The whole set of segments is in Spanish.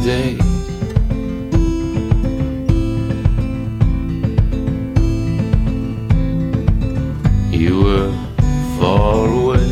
day. You were far away.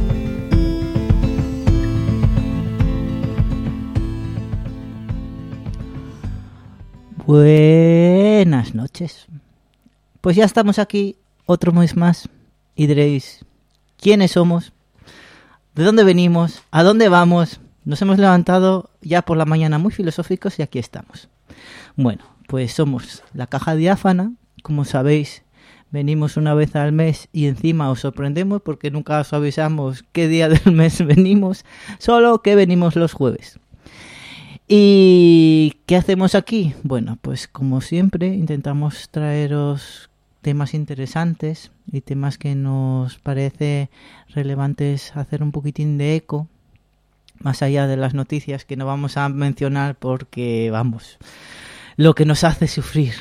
Buenas noches. Pues ya estamos aquí otro mes más y diréis, ¿quiénes somos? ¿De dónde venimos? ¿A dónde vamos? Nos hemos levantado ya por la mañana muy filosóficos y aquí estamos. Bueno, pues somos la Caja Diáfana. Como sabéis, venimos una vez al mes y encima os sorprendemos porque nunca os avisamos qué día del mes venimos, solo que venimos los jueves. ¿Y qué hacemos aquí? Bueno, pues como siempre intentamos traeros temas interesantes y temas que nos parece relevantes hacer un poquitín de eco, más allá de las noticias que no vamos a mencionar porque, vamos, lo que nos hace sufrir.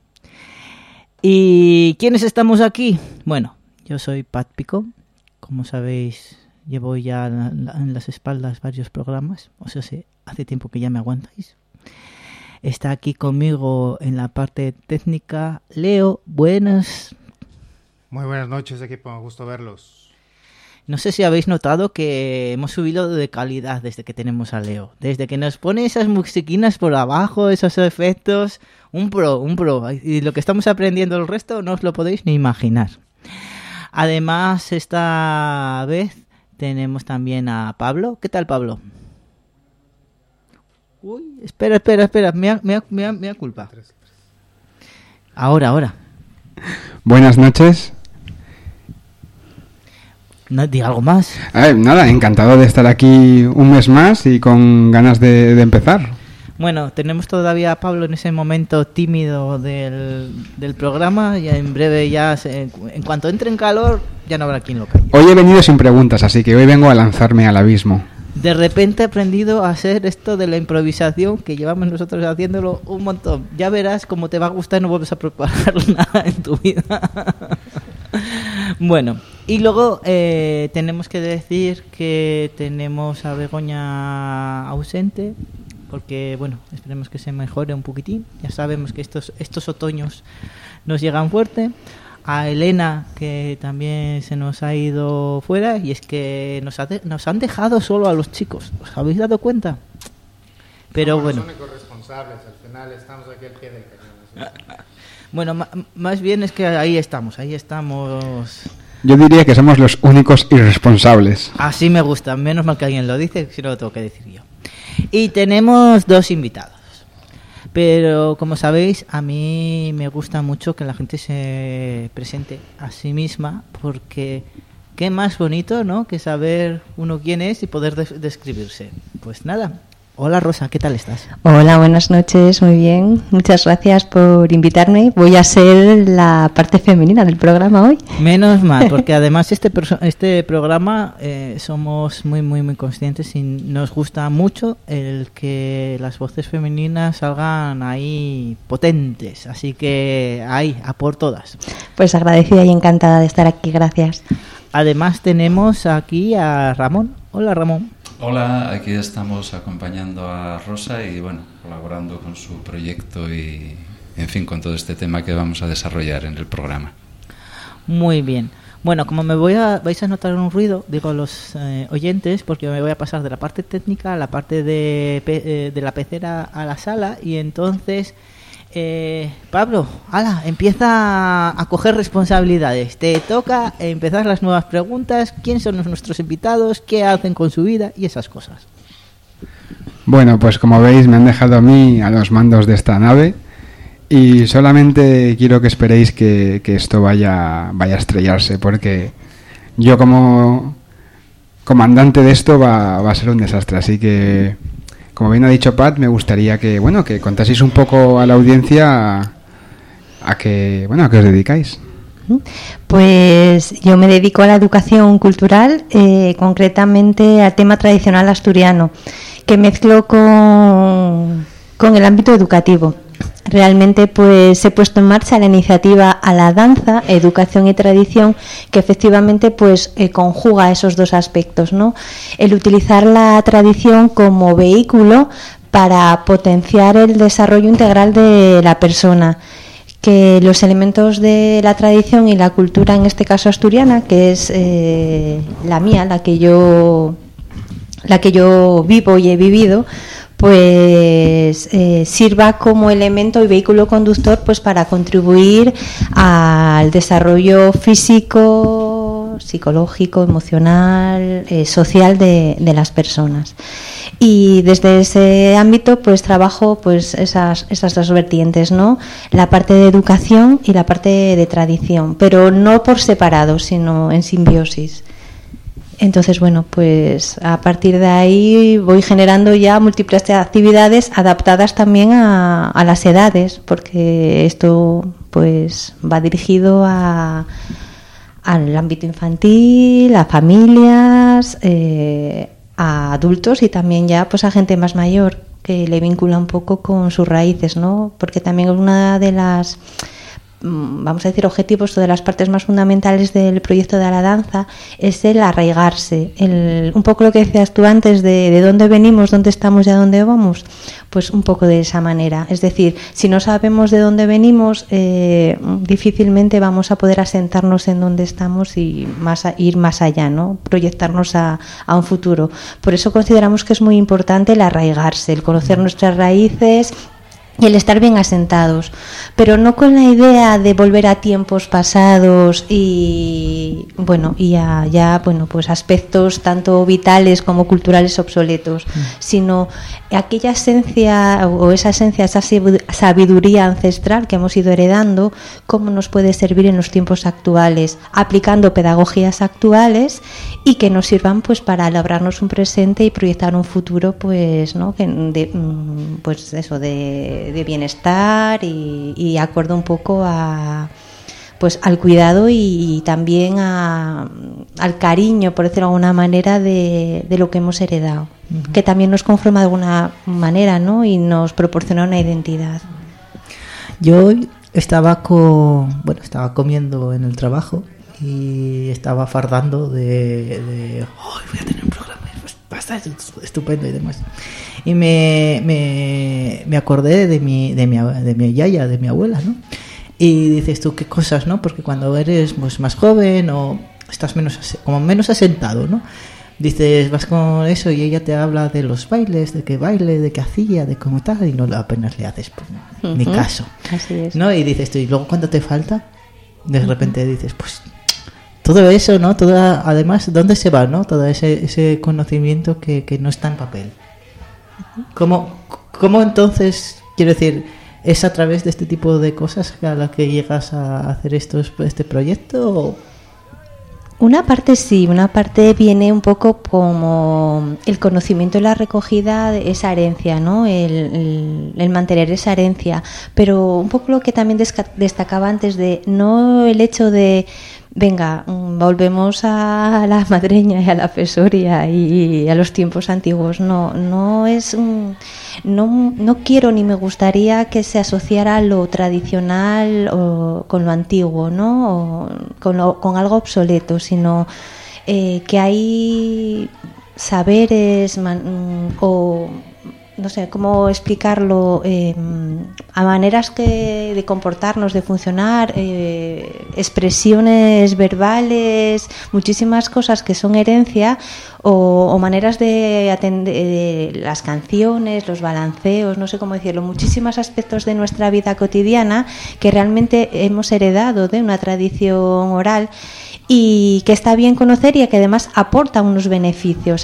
¿Y quiénes estamos aquí? Bueno, yo soy Pat Pico, como sabéis llevo ya en las espaldas varios programas, o sea, hace tiempo que ya me aguantáis. Está aquí conmigo en la parte técnica Leo. Buenas. Muy buenas noches, equipo, me gusta verlos. No sé si habéis notado que hemos subido de calidad desde que tenemos a Leo. Desde que nos pone esas musiquinas por abajo, esos efectos, un pro. Y lo que estamos aprendiendo el resto no os lo podéis ni imaginar. Además, esta vez tenemos también a Pablo. ¿Qué tal, Pablo? Uy, espera. Me da culpa. Ahora. Buenas noches. No, diga algo más. Nada, encantado de estar aquí un mes más y con ganas de empezar. Bueno, tenemos todavía a Pablo en ese momento tímido del programa. Y en breve en cuanto entre en calor, ya no habrá quien lo calle. Hoy he venido sin preguntas, así que hoy vengo a lanzarme al abismo. De repente he aprendido a hacer esto de la improvisación, que llevamos nosotros haciéndolo un montón. Ya verás cómo te va a gustar y no vuelves a preparar nada en tu vida. Bueno, y luego tenemos que decir que tenemos a Begoña ausente, porque, bueno, esperemos que se mejore un poquitín. Ya sabemos que estos otoños nos llegan fuerte. A Elena, que también se nos ha ido fuera, y es que nos han dejado solo a los chicos. ¿Os habéis dado cuenta? Pero bueno. Los únicos responsables, al final estamos aquí al pie del cañón. Bueno, más bien es que ahí estamos. Yo diría que somos los únicos irresponsables. Así me gusta, menos mal que alguien lo dice, si no lo tengo que decir yo. Y tenemos dos invitados. Pero como sabéis, a mí me gusta mucho que la gente se presente a sí misma, porque qué más bonito, ¿no?, que saber uno quién es y poder describirse. Pues nada. Hola Rosa, ¿qué tal estás? Hola, buenas noches, muy bien. Muchas gracias por invitarme. Voy a ser la parte femenina del programa hoy. Menos mal, porque además este programa somos muy conscientes y nos gusta mucho el que las voces femeninas salgan ahí potentes. Así que ahí, a por todas. Pues agradecida y encantada de estar aquí, gracias. Además tenemos aquí a Ramón. Hola Ramón. Hola, aquí estamos acompañando a Rosa y, bueno, colaborando con su proyecto y, en fin, con todo este tema que vamos a desarrollar en el programa. Muy bien. Bueno, como vais a notar un ruido, digo los oyentes, porque me voy a pasar de la parte técnica a la parte de la pecera a la sala, y entonces Pablo, empieza a coger responsabilidades. Te toca empezar las nuevas preguntas. ¿Quién son nuestros invitados? ¿Qué hacen con su vida? Y esas cosas. Bueno, pues como veis, me han dejado a mí a los mandos de esta nave y solamente quiero que esperéis que esto vaya a estrellarse, porque yo como comandante de esto va a ser un desastre. Así que, como bien ha dicho Pat, me gustaría que contaseis un poco a la audiencia a qué os dedicáis. Pues yo me dedico a la educación cultural, concretamente al tema tradicional asturiano, que mezclo con el ámbito educativo. Realmente pues he puesto en marcha la iniciativa A la Danza, Educación y Tradición, que efectivamente pues conjuga esos dos aspectos, ¿no? El utilizar la tradición como vehículo para potenciar el desarrollo integral de la persona, que los elementos de la tradición y la cultura, en este caso asturiana, que es la mía, la que yo vivo y he vivido, pues sirva como elemento y vehículo conductor pues para contribuir al desarrollo físico, psicológico, emocional, social de las personas. Y desde ese ámbito pues trabajo pues esas dos vertientes, ¿no? La parte de educación y la parte de tradición, pero no por separado, sino en simbiosis. Entonces, bueno, pues a partir de ahí voy generando ya múltiples actividades adaptadas también a las edades, porque esto pues va dirigido al ámbito infantil, a familias, a adultos y también ya pues a gente más mayor, que le vincula un poco con sus raíces, ¿no? Porque también una de las, vamos a decir, objetivos o de las partes más fundamentales del proyecto de la danza es el arraigarse, un poco lo que decías tú antes de dónde venimos, dónde estamos y a dónde vamos, pues un poco de esa manera. Es decir, si no sabemos de dónde venimos, difícilmente vamos a poder asentarnos en donde estamos y ir más allá, ¿no? Proyectarnos a un futuro. Por eso consideramos que es muy importante el arraigarse, el conocer nuestras raíces y el estar bien asentados, pero no con la idea de volver a tiempos pasados y pues aspectos tanto vitales como culturales obsoletos, sino aquella esencia o esa sabiduría ancestral que hemos ido heredando, cómo nos puede servir en los tiempos actuales, aplicando pedagogías actuales y que nos sirvan pues para labrarnos un presente y proyectar un futuro pues, ¿no? de bienestar y acorde un poco pues al cuidado y también al cariño, por decirlo de alguna manera, de lo que hemos heredado, que también nos conforma de alguna manera, ¿no? Y nos proporciona una identidad. Yo hoy estaba comiendo en el trabajo y estaba fardando de voy a tener un programa, va a estar estupendo y demás. Y me acordé de mi yaya, de mi abuela, ¿no? Y dices tú, qué cosas, ¿no? Porque cuando eres pues, más joven o estás menos asentado, ¿no? Dices, vas con eso y ella te habla de los bailes, de qué baile, de qué hacía, de cómo tal, y no apenas le haces pues, ni caso. Así es. ¿No? Y dices tú, y luego cuando te falta, de repente dices, pues todo eso, ¿no? Además, ¿dónde se va, no? Todo ese conocimiento que no está en papel. ¿Cómo entonces, quiero decir, es a través de este tipo de cosas a la que llegas a hacer este proyecto? ¿O? Una parte sí, una parte viene un poco como el conocimiento y la recogida de esa herencia, ¿no? El mantener esa herencia, pero un poco lo que también destacaba antes de no el hecho de venga, volvemos a la madreña y a la fesoria y a los tiempos antiguos. No quiero ni me gustaría que se asociara lo tradicional o con lo antiguo, ¿no? O con algo obsoleto, sino que hay saberes o no sé cómo explicarlo, a maneras de comportarnos, de funcionar, expresiones verbales, muchísimas cosas que son herencia o maneras de atender las canciones, los balanceos, no sé cómo decirlo, muchísimos aspectos de nuestra vida cotidiana que realmente hemos heredado de una tradición oral y que está bien conocer y que además aporta unos beneficios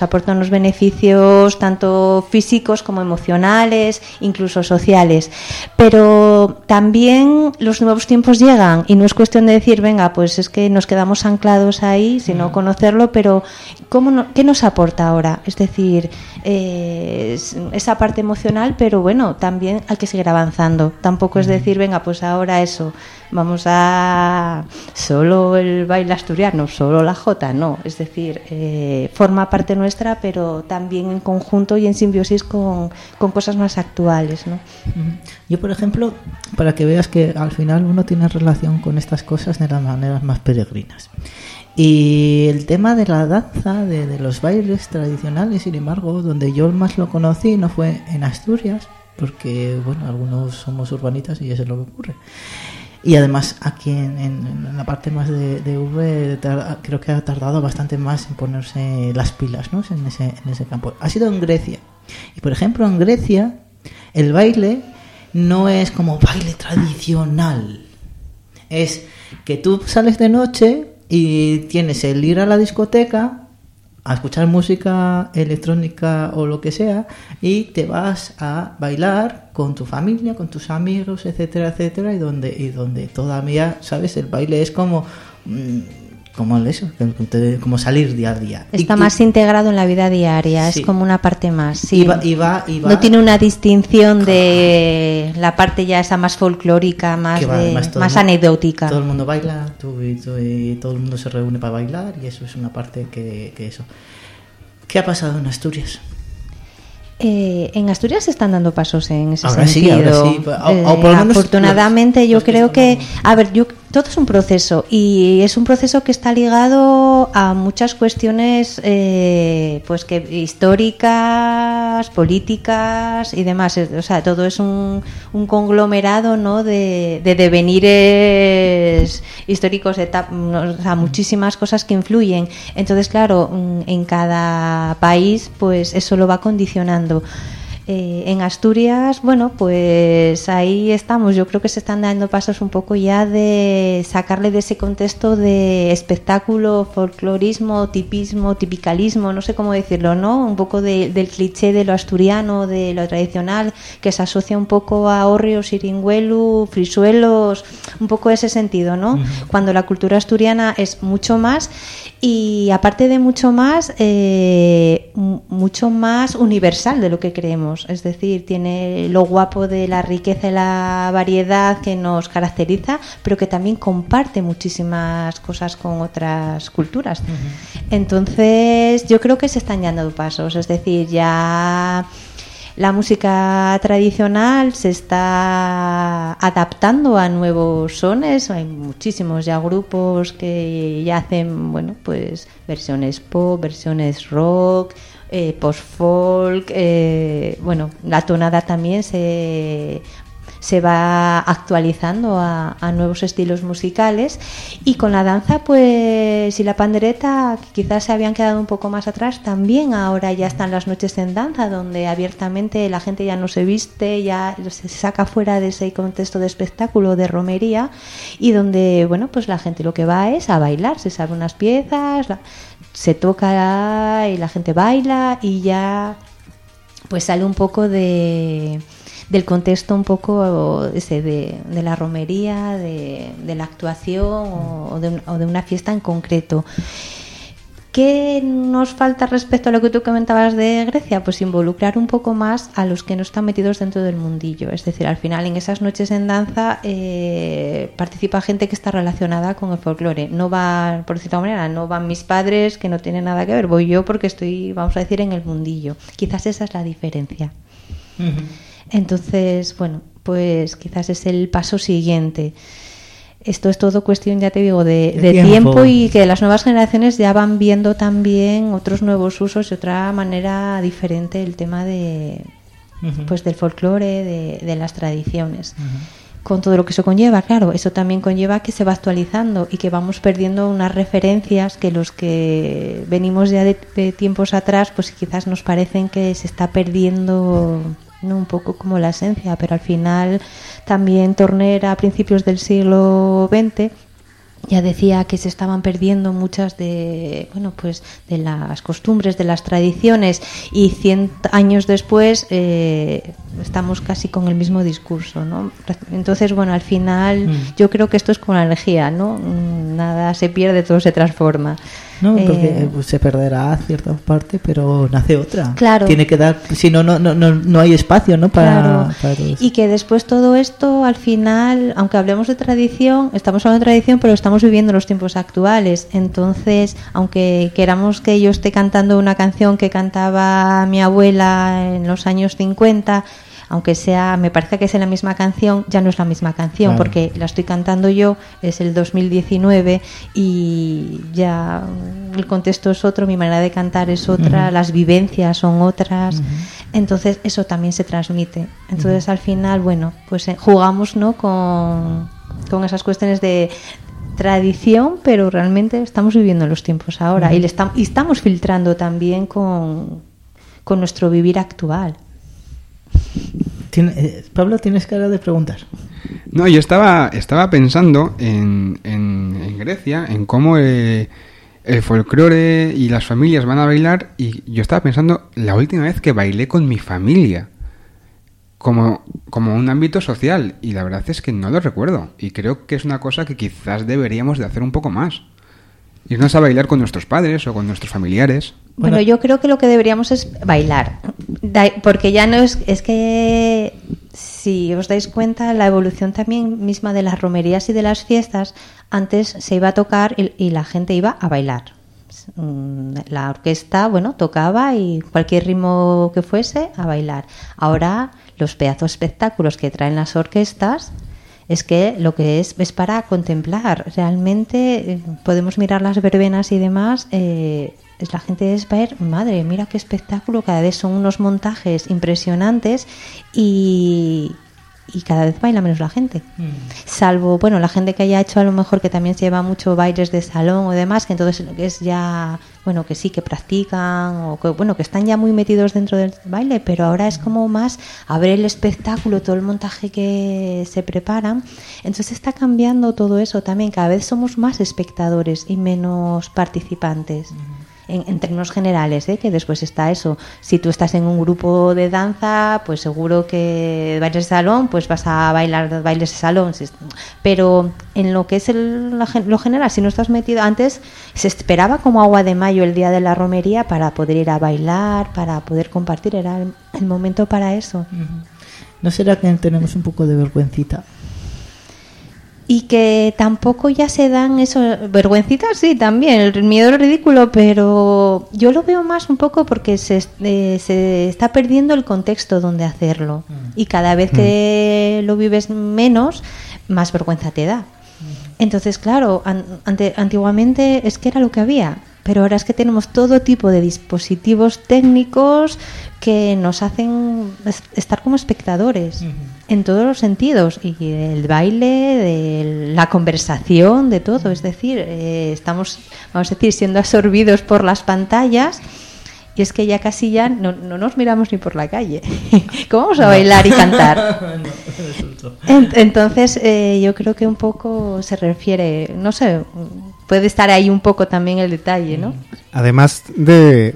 tanto físicos como emocionales, incluso sociales. Pero también los nuevos tiempos llegan y no es cuestión de decir, venga, pues es que nos quedamos anclados ahí, sino conocerlo, pero ¿qué nos aporta ahora? Es decir, esa parte emocional, pero bueno, también hay que seguir avanzando. Tampoco es decir, venga, pues ahora eso, vamos a solo el baile asturiano, solo la jota, no. Es decir, forma parte nuestra, pero también en conjunto y en simbiosis con cosas más actuales, ¿no? Yo, por ejemplo, para que veas que al final uno tiene relación con estas cosas de las maneras más peregrinas. Y el tema de la danza, de los bailes tradicionales, sin embargo, donde yo más lo conocí no fue en Asturias, porque, bueno, algunos somos urbanitas y eso es lo que ocurre. Y además aquí en la parte más de V creo que ha tardado bastante más en ponerse las pilas, ¿no? en ese campo. Ha sido en Grecia. Y por ejemplo en Grecia el baile no es como baile tradicional. Es que tú sales de noche y tienes el ir a la discoteca a escuchar música electrónica o lo que sea, y te vas a bailar con tu familia, con tus amigos, etcétera, etcétera, y donde todavía, ¿sabes? El baile es como eso, como salir día a día. Está más integrado en la vida diaria, sí. Es como una parte más. Sí. Y va. No tiene una distinción de la parte ya esa más folclórica, más anecdótica. Todo el mundo baila, y todo el mundo se reúne para bailar, y eso es una parte que eso. ¿Qué ha pasado en Asturias? En Asturias se están dando pasos en ese ahora sentido. Sí, o por lo menos afortunadamente yo creo que todo es un proceso, y es un proceso que está ligado a muchas cuestiones pues que históricas, políticas y demás. O sea, todo es un conglomerado, ¿no? de devenires históricos, o sea, muchísimas cosas que influyen. Entonces, claro, en cada país pues eso lo va condicionando. En Asturias, bueno, pues ahí estamos. Yo creo que se están dando pasos un poco ya de sacarle de ese contexto de espectáculo, folclorismo, tipismo, tipicalismo, no sé cómo decirlo, ¿no? Un poco del cliché de lo asturiano, de lo tradicional, que se asocia un poco a hórreos, iringuelu, frisuelos, un poco ese sentido, ¿no? Uh-huh. Cuando la cultura asturiana es mucho más, y aparte de mucho más universal de lo que creemos. Es decir, tiene lo guapo de la riqueza y la variedad que nos caracteriza, pero que también comparte muchísimas cosas con otras culturas. Uh-huh. Entonces, yo creo que se están dando pasos. Es decir, ya la música tradicional se está adaptando a nuevos sones. Hay muchísimos ya grupos que ya hacen, bueno, pues versiones pop, versiones rock, post-folk, bueno, la tonada también se va actualizando a nuevos estilos musicales. Y con la danza, pues, y la pandereta, que quizás se habían quedado un poco más atrás, también ahora ya están las noches en danza, donde abiertamente la gente ya no se viste, ya se saca fuera de ese contexto de espectáculo, de romería, y donde, bueno, pues la gente lo que va es a bailar, se sabe unas piezas, se toca y la gente baila, y ya pues sale un poco del contexto un poco ese de la romería, de la actuación o de una fiesta en concreto. ¿Qué nos falta respecto a lo que tú comentabas de Grecia? Pues involucrar un poco más a los que no están metidos dentro del mundillo. Es decir, al final en esas noches en danza participa gente que está relacionada con el folclore. No va, por decirlo de alguna manera, no van mis padres, que no tienen nada que ver. Voy yo porque estoy, vamos a decir, en el mundillo. Quizás esa es la diferencia. Uh-huh. Entonces, bueno, pues quizás es el paso siguiente. Esto es todo cuestión, ya te digo, de tiempo, y que las nuevas generaciones ya van viendo también otros nuevos usos y otra manera diferente el tema de, uh-huh, pues del folclore, de las tradiciones. Uh-huh. Con todo lo que eso conlleva, claro, eso también conlleva que se va actualizando y que vamos perdiendo unas referencias que los que venimos ya de tiempos atrás, pues quizás nos parecen que se está perdiendo, ¿no? Un poco como la esencia, pero al final también Torner a principios del siglo XX ya decía que se estaban perdiendo muchas de las costumbres, de las tradiciones, y 100 años después estamos casi con el mismo discurso, ¿no? Entonces, bueno, al final yo creo que esto es como la energía, ¿no? Nada se pierde, todo se transforma. No, porque se perderá cierta parte, pero nace otra. Claro. Tiene que dar, si no hay espacio, ¿no? Para todo eso. Y que después todo esto, al final, aunque hablemos de tradición, estamos hablando de tradición, pero estamos viviendo los tiempos actuales. Entonces, aunque queramos que yo esté cantando una canción que cantaba mi abuela en los años 50, aunque sea, me parece que es la misma canción, ya no es la misma canción, claro, porque la estoy cantando yo, es el 2019 y ya el contexto es otro, mi manera de cantar es otra, las vivencias son otras, entonces eso también se transmite. Entonces al final, bueno, pues jugamos, ¿no?, con esas cuestiones de tradición, pero realmente estamos viviendo los tiempos ahora y estamos filtrando también con nuestro vivir actual. Pablo, tienes cara de preguntar. No, yo estaba pensando en Grecia, en cómo el folclore y las familias van a bailar, y yo estaba pensando la última vez que bailé con mi familia como un ámbito social, y la verdad es que no lo recuerdo, y creo que es una cosa que quizás deberíamos de hacer un poco más, irnos a bailar con nuestros padres o con nuestros familiares. Bueno, yo creo que lo que deberíamos es bailar, porque ya no es que, si os dais cuenta, la evolución también misma de las romerías y de las fiestas, antes se iba a tocar y la gente iba a bailar. La orquesta, bueno, tocaba y cualquier ritmo que fuese, a bailar. Ahora los pedazos espectáculos que traen las orquestas es que lo que es para contemplar. Realmente podemos mirar las verbenas y demás, la gente es ver, madre, mira qué espectáculo, cada vez son unos montajes impresionantes y cada vez baila menos la gente. Salvo, bueno, la gente que haya hecho a lo mejor, que también se lleva mucho bailes de salón o demás, que entonces es ya, bueno, que sí, que practican o que, bueno, que están ya muy metidos dentro del baile, pero ahora es como más a ver el espectáculo, todo el montaje que se preparan. Entonces está cambiando todo eso también, cada vez somos más espectadores y menos participantes. En términos generales, que después está eso, si tú estás en un grupo de danza, pues seguro que bailes de salón, pues vas a bailar bailes de salón, pero en lo que es lo general, si no estás metido, antes se esperaba como agua de mayo el día de la romería para poder ir a bailar, para poder compartir, era el momento para eso. ¿No será que tenemos un poco de vergüencita? Y que tampoco ya se dan eso, vergüencitas sí también, el miedo al ridículo, pero yo lo veo más un poco porque se está perdiendo el contexto donde hacerlo, y cada vez que lo vives menos, más vergüenza te da. Entonces, claro, antiguamente es que era lo que había, pero ahora es que tenemos todo tipo de dispositivos técnicos que nos hacen estar como espectadores en todos los sentidos, y del baile, de la conversación, de todo. Es decir, estamos, vamos a decir, siendo absorbidos por las pantallas, y es que ya casi ya no nos miramos ni por la calle. ¿Cómo vamos a bailar y cantar? Entonces, yo creo que un poco se refiere, no sé, puede estar ahí un poco también el detalle, ¿no? Además del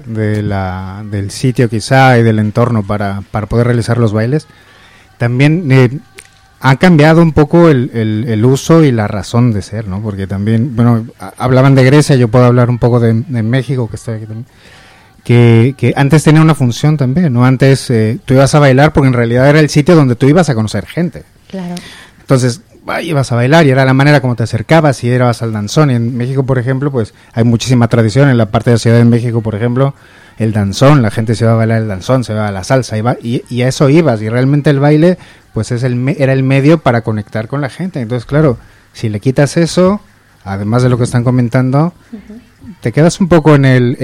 sitio quizá y del entorno para poder realizar los bailes, también ha cambiado un poco el uso y la razón de ser, ¿no? Porque también, bueno, hablaban de Grecia, yo puedo hablar un poco de México, que estoy aquí también, que antes tenía una función también, ¿no? Antes tú ibas a bailar porque en realidad era el sitio donde tú ibas a conocer gente. Claro. Entonces, ibas a bailar y era la manera como te acercabas y ibas al danzón. Y en México, por ejemplo, pues hay muchísima tradición. En la parte de la Ciudad de México, por ejemplo, el danzón, la gente se va a bailar el danzón, se va a la salsa y a eso ibas. Y realmente el baile, pues era el medio para conectar con la gente. Entonces, claro, si le quitas eso, además de lo que están comentando, te quedas un poco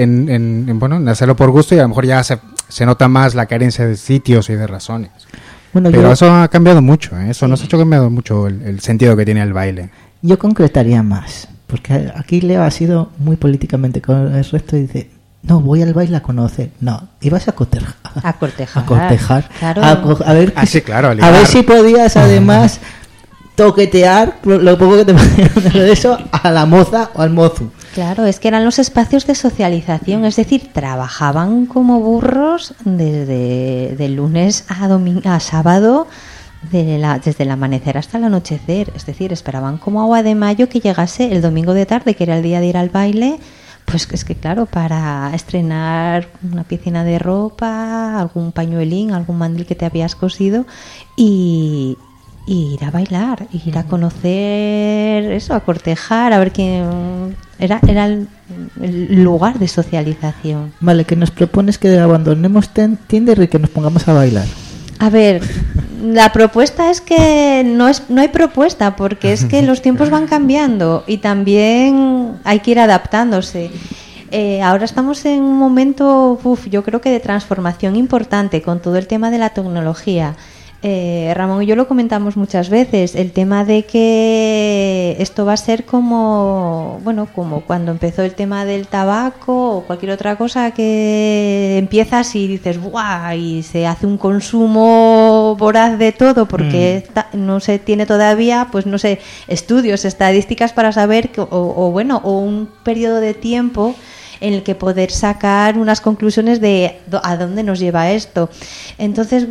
en hacerlo por gusto, y a lo mejor ya se nota más la carencia de sitios y de razones. Bueno, pero eso ha cambiado mucho, eso nos ha hecho cambiado mucho el sentido que tiene el baile. Yo concretaría más, porque aquí Leo ha sido muy políticamente con el resto y dice, no, voy al baile a conocer. No, ibas a cortejar. A cortejar. A cortejar. Claro. A ver, sí, claro, a ver si podías además toquetear lo poco que te podían de eso a la moza o al mozo. Claro, es que eran los espacios de socialización, es decir, trabajaban como burros desde lunes a sábado, desde el amanecer hasta el anochecer. Es decir, esperaban como agua de mayo que llegase el domingo de tarde, que era el día de ir al baile. Pues es que claro, para estrenar una piecina de ropa, algún pañuelín, algún mandil que te habías cosido, y ir a bailar, ir a conocer eso, a cortejar, a ver quién era el lugar de socialización. Vale, que nos propones que abandonemos Tinder y que nos pongamos a bailar. A ver, la propuesta es que no hay propuesta, porque es que los tiempos van cambiando y también hay que ir adaptándose. Ahora estamos en un momento, yo creo que de transformación importante con todo el tema de la tecnología. Ramón y yo lo comentamos muchas veces, el tema de que esto va a ser como cuando empezó el tema del tabaco o cualquier otra cosa, que empiezas y dices ¡buah! Y se hace un consumo voraz de todo porque no se tiene todavía, pues no sé, estudios, estadísticas para saber o un periodo de tiempo en el que poder sacar unas conclusiones de a dónde nos lleva esto. Entonces,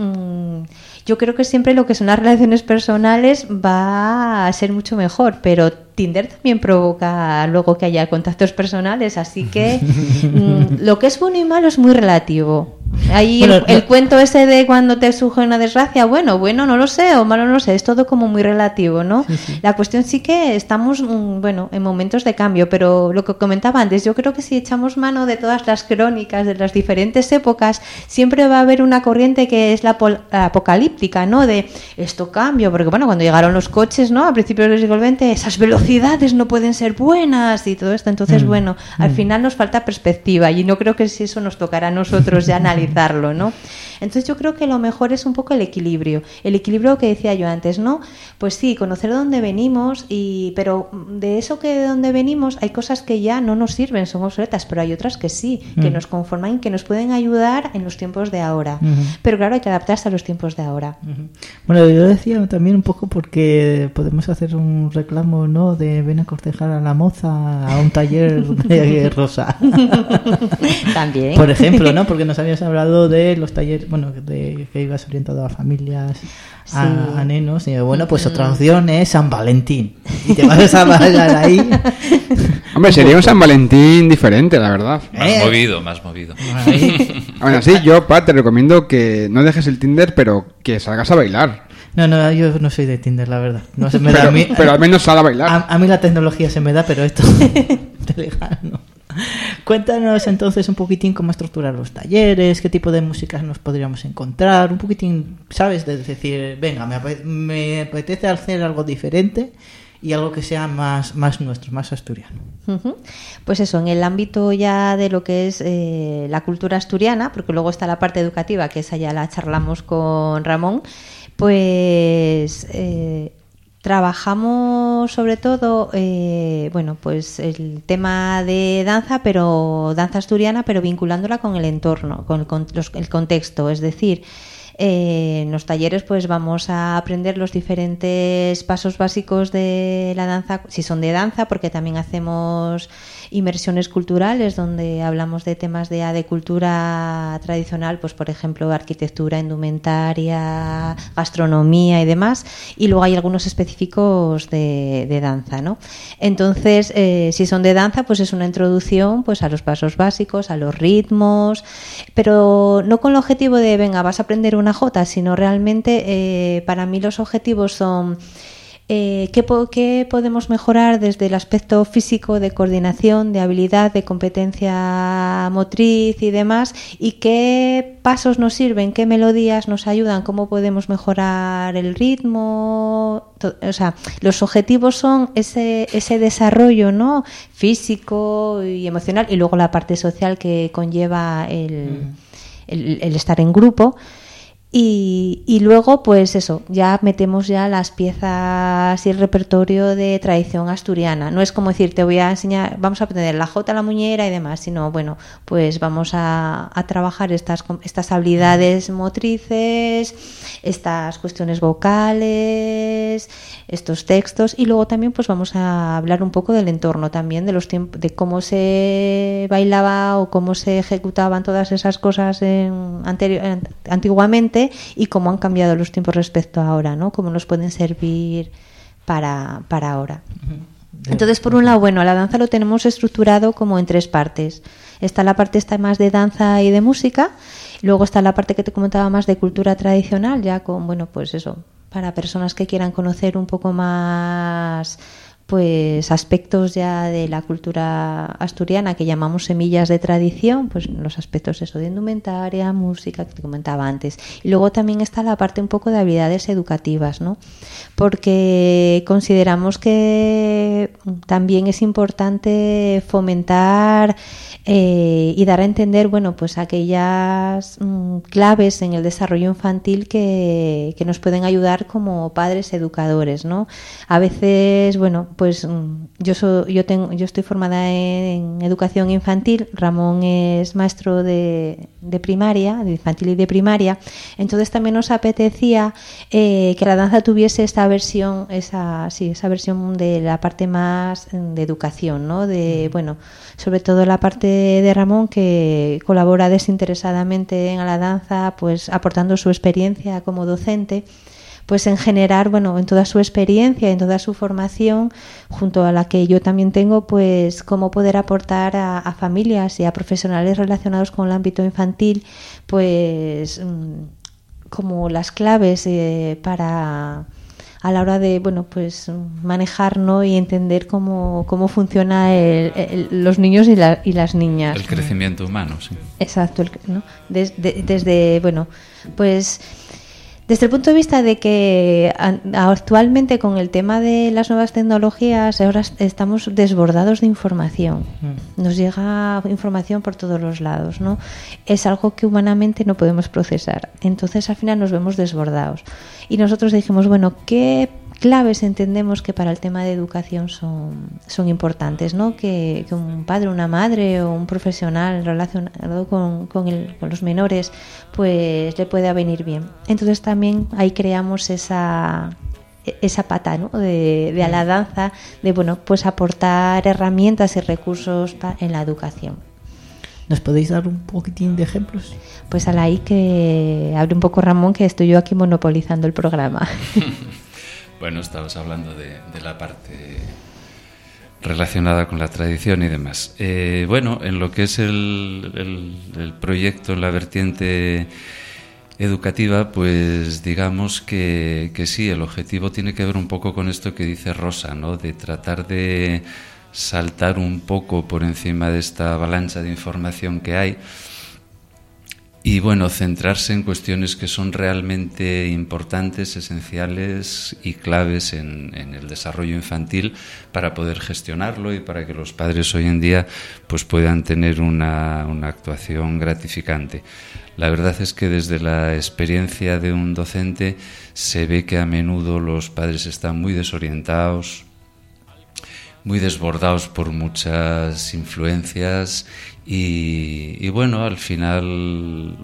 yo creo que siempre lo que son las relaciones personales va a ser mucho mejor, pero Tinder también provoca luego que haya contactos personales, así que lo que es bueno y malo es muy relativo. Ahí el cuento ese de cuando te surge una desgracia, bueno, no lo sé, o malo no lo sé, es todo como muy relativo, ¿no? Sí. La cuestión sí que estamos, en momentos de cambio, pero lo que comentaba antes, yo creo que si echamos mano de todas las crónicas de las diferentes épocas, siempre va a haber una corriente que es la apocalíptica, ¿no? De esto cambio, porque cuando llegaron los coches, ¿no? A principios del siglo XX, esas velocidades no pueden ser buenas y todo esto, entonces, al final nos falta perspectiva y no creo que si eso nos tocará a nosotros ya analizarlo, ¿no? Entonces yo creo que lo mejor es un poco el equilibrio que decía yo antes, ¿no? Pues sí, conocer de dónde venimos, pero de eso que de dónde venimos hay cosas que ya no nos sirven, son obsoletas, pero hay otras que sí, que nos conforman, que nos pueden ayudar en los tiempos de ahora. Pero claro, hay que adaptarse a los tiempos de ahora. Bueno, yo decía también un poco porque podemos hacer un reclamo, ¿no? De ven a cortejar a la moza a un taller de Rosa. También. Por ejemplo, ¿no? Porque nos habías hablado de los talleres, de que ibas orientado a familias, sí, a nenos, y pues otra opción es San Valentín. Y te vas a bailar ahí. Hombre, sería un San Valentín diferente, la verdad. Más movido. Bueno, sí, yo, te recomiendo que no dejes el Tinder, pero que salgas a bailar. No, yo no soy de Tinder, la verdad. No se me pero, da a mí, pero al menos sal a bailar. A mí la tecnología se me da, pero esto de legal no. Cuéntanos entonces un poquitín cómo estructurar los talleres, qué tipo de músicas nos podríamos encontrar, un poquitín, ¿sabes? De decir, venga, me apetece hacer algo diferente y algo que sea más nuestro, más asturiano. Pues eso, en el ámbito ya de lo que es la cultura asturiana, porque luego está la parte educativa, que esa ya la charlamos con Ramón, pues trabajamos sobre todo pues el tema de danza, pero danza asturiana, pero vinculándola con el entorno, con el contexto, es decir, en los talleres pues vamos a aprender los diferentes pasos básicos de la danza, si son de danza, porque también hacemos inmersiones culturales donde hablamos de temas de cultura tradicional, pues por ejemplo arquitectura, indumentaria, gastronomía y demás, y luego hay algunos específicos de danza, ¿no? Entonces, si son de danza, pues es una introducción pues a los pasos básicos, a los ritmos, pero no con el objetivo de venga, vas a aprender una jota, sino realmente para mí los objetivos son ¿qué podemos mejorar desde el aspecto físico, de coordinación, de habilidad, de competencia motriz y demás, y qué pasos nos sirven, qué melodías nos ayudan, cómo podemos mejorar el ritmo? O sea, los objetivos son ese desarrollo, ¿no?, físico y emocional, y luego la parte social que conlleva el estar en grupo. Y luego, pues eso, ya metemos ya las piezas y el repertorio de tradición asturiana. No es como decir, te voy a enseñar, vamos a aprender la jota, la muñeira y demás, sino, pues vamos a trabajar estas habilidades motrices, estas cuestiones vocales, estos textos, y luego también pues vamos a hablar un poco del entorno también, de los tiempos, de cómo se bailaba o cómo se ejecutaban todas esas cosas antiguamente, y cómo han cambiado los tiempos respecto a ahora, ¿no? Cómo nos pueden servir para ahora. Entonces, por un lado, la danza lo tenemos estructurado como en 3 partes. Está la parte más de danza y de música, luego está la parte que te comentaba más de cultura tradicional, ya con, pues eso, para personas que quieran conocer un poco más pues aspectos ya de la cultura asturiana que llamamos semillas de tradición, pues los aspectos eso de indumentaria, música que te comentaba antes. Y luego también está la parte un poco de habilidades educativas, ¿no? Porque consideramos que también es importante fomentar y dar a entender, bueno, pues aquellas claves en el desarrollo infantil que nos pueden ayudar como padres educadores, ¿no? A veces, bueno, pues yo estoy formada en educación infantil, Ramón es maestro de primaria, de infantil y de primaria, entonces también nos apetecía que la danza tuviese esa versión de la parte más de educación, ¿no? De, bueno, sobre todo la parte de Ramón, que colabora desinteresadamente en la danza, pues aportando su experiencia como docente, pues en generar, bueno, en toda su experiencia, en toda su formación, junto a la que yo también tengo, pues cómo poder aportar a familias y a profesionales relacionados con el ámbito infantil, pues como las claves para a la hora de, bueno, pues manejar, ¿no? Y entender cómo funciona los niños y las niñas. El crecimiento humano, sí. Exacto, ¿no? Desde, bueno, pues desde el punto de vista de que actualmente con el tema de las nuevas tecnologías ahora estamos desbordados de información. Nos llega información por todos los lados, ¿no? Es algo que humanamente no podemos procesar. Entonces al final nos vemos desbordados. Y nosotros dijimos, bueno, ¿qué claves entendemos que para el tema de educación son importantes, ¿no? Que un padre, una madre o un profesional relacionado con los menores pues le pueda venir bien. Entonces también ahí creamos esa pata, ¿no? de a la danza, de, bueno, pues aportar herramientas y recursos en la educación. ¿Nos podéis dar un poquitín de ejemplos? Pues a la ahí que hable un poco Ramón, que estoy yo aquí monopolizando el programa. Bueno, estabas hablando de la parte relacionada con la tradición y demás. Bueno, en lo que es el proyecto, la vertiente educativa, pues digamos que sí, el objetivo tiene que ver un poco con esto que dice Rosa, ¿no? De tratar de saltar un poco por encima de esta avalancha de información que hay y, bueno, centrarse en cuestiones que son realmente importantes, esenciales y claves en el desarrollo infantil para poder gestionarlo y para que los padres hoy en día pues puedan tener una actuación gratificante. La verdad es que desde la experiencia de un docente se ve que a menudo los padres están muy desorientados, muy desbordados por muchas influencias y bueno, al final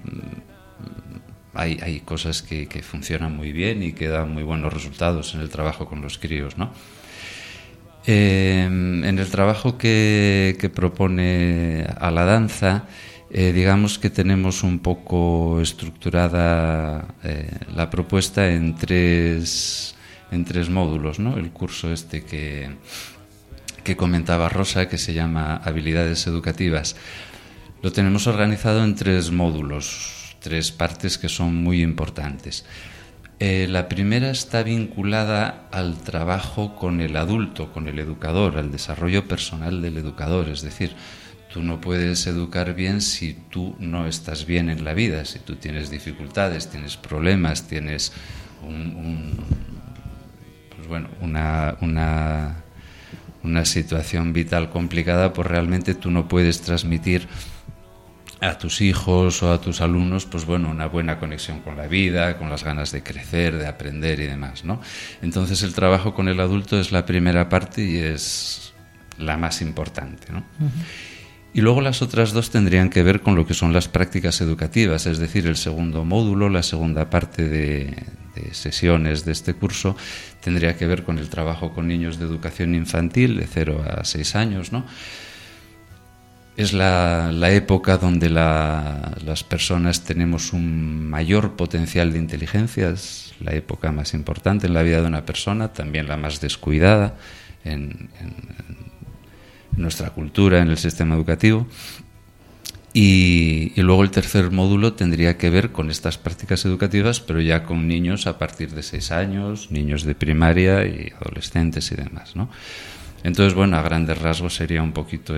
hay cosas que funcionan muy bien y que dan muy buenos resultados en el trabajo con los críos, ¿no? En el trabajo que propone a la danza, digamos que tenemos un poco estructurada la propuesta en tres módulos, ¿no? El curso que comentaba Rosa, que se llama Habilidades Educativas, lo tenemos organizado en 3 módulos, 3 partes que son muy importantes. La primera está vinculada al trabajo con el adulto, con el educador, al desarrollo personal del educador. Es decir, tú no puedes educar bien si tú no estás bien en la vida, si tú tienes dificultades, tienes problemas, tienes una situación vital complicada, pues realmente tú no puedes transmitir a tus hijos o a tus alumnos, pues bueno, una buena conexión con la vida, con las ganas de crecer, de aprender y demás, ¿no? Entonces el trabajo con el adulto es la primera parte y es la más importante, ¿no? Uh-huh. Y luego las otras 2 tendrían que ver con lo que son las prácticas educativas, es decir, el segundo módulo, la segunda parte de sesiones de este curso tendría que ver con el trabajo con niños de educación infantil de 0 a 6 años, ¿no? Es la época donde las personas tenemos un mayor potencial de inteligencia, es la época más importante en la vida de una persona, también la más descuidada en nuestra cultura, en el sistema educativo. Y luego el tercer módulo tendría que ver con estas prácticas educativas, pero ya con niños a partir de 6 años, niños de primaria y adolescentes y demás, ¿no? Entonces, bueno, a grandes rasgos sería un poquito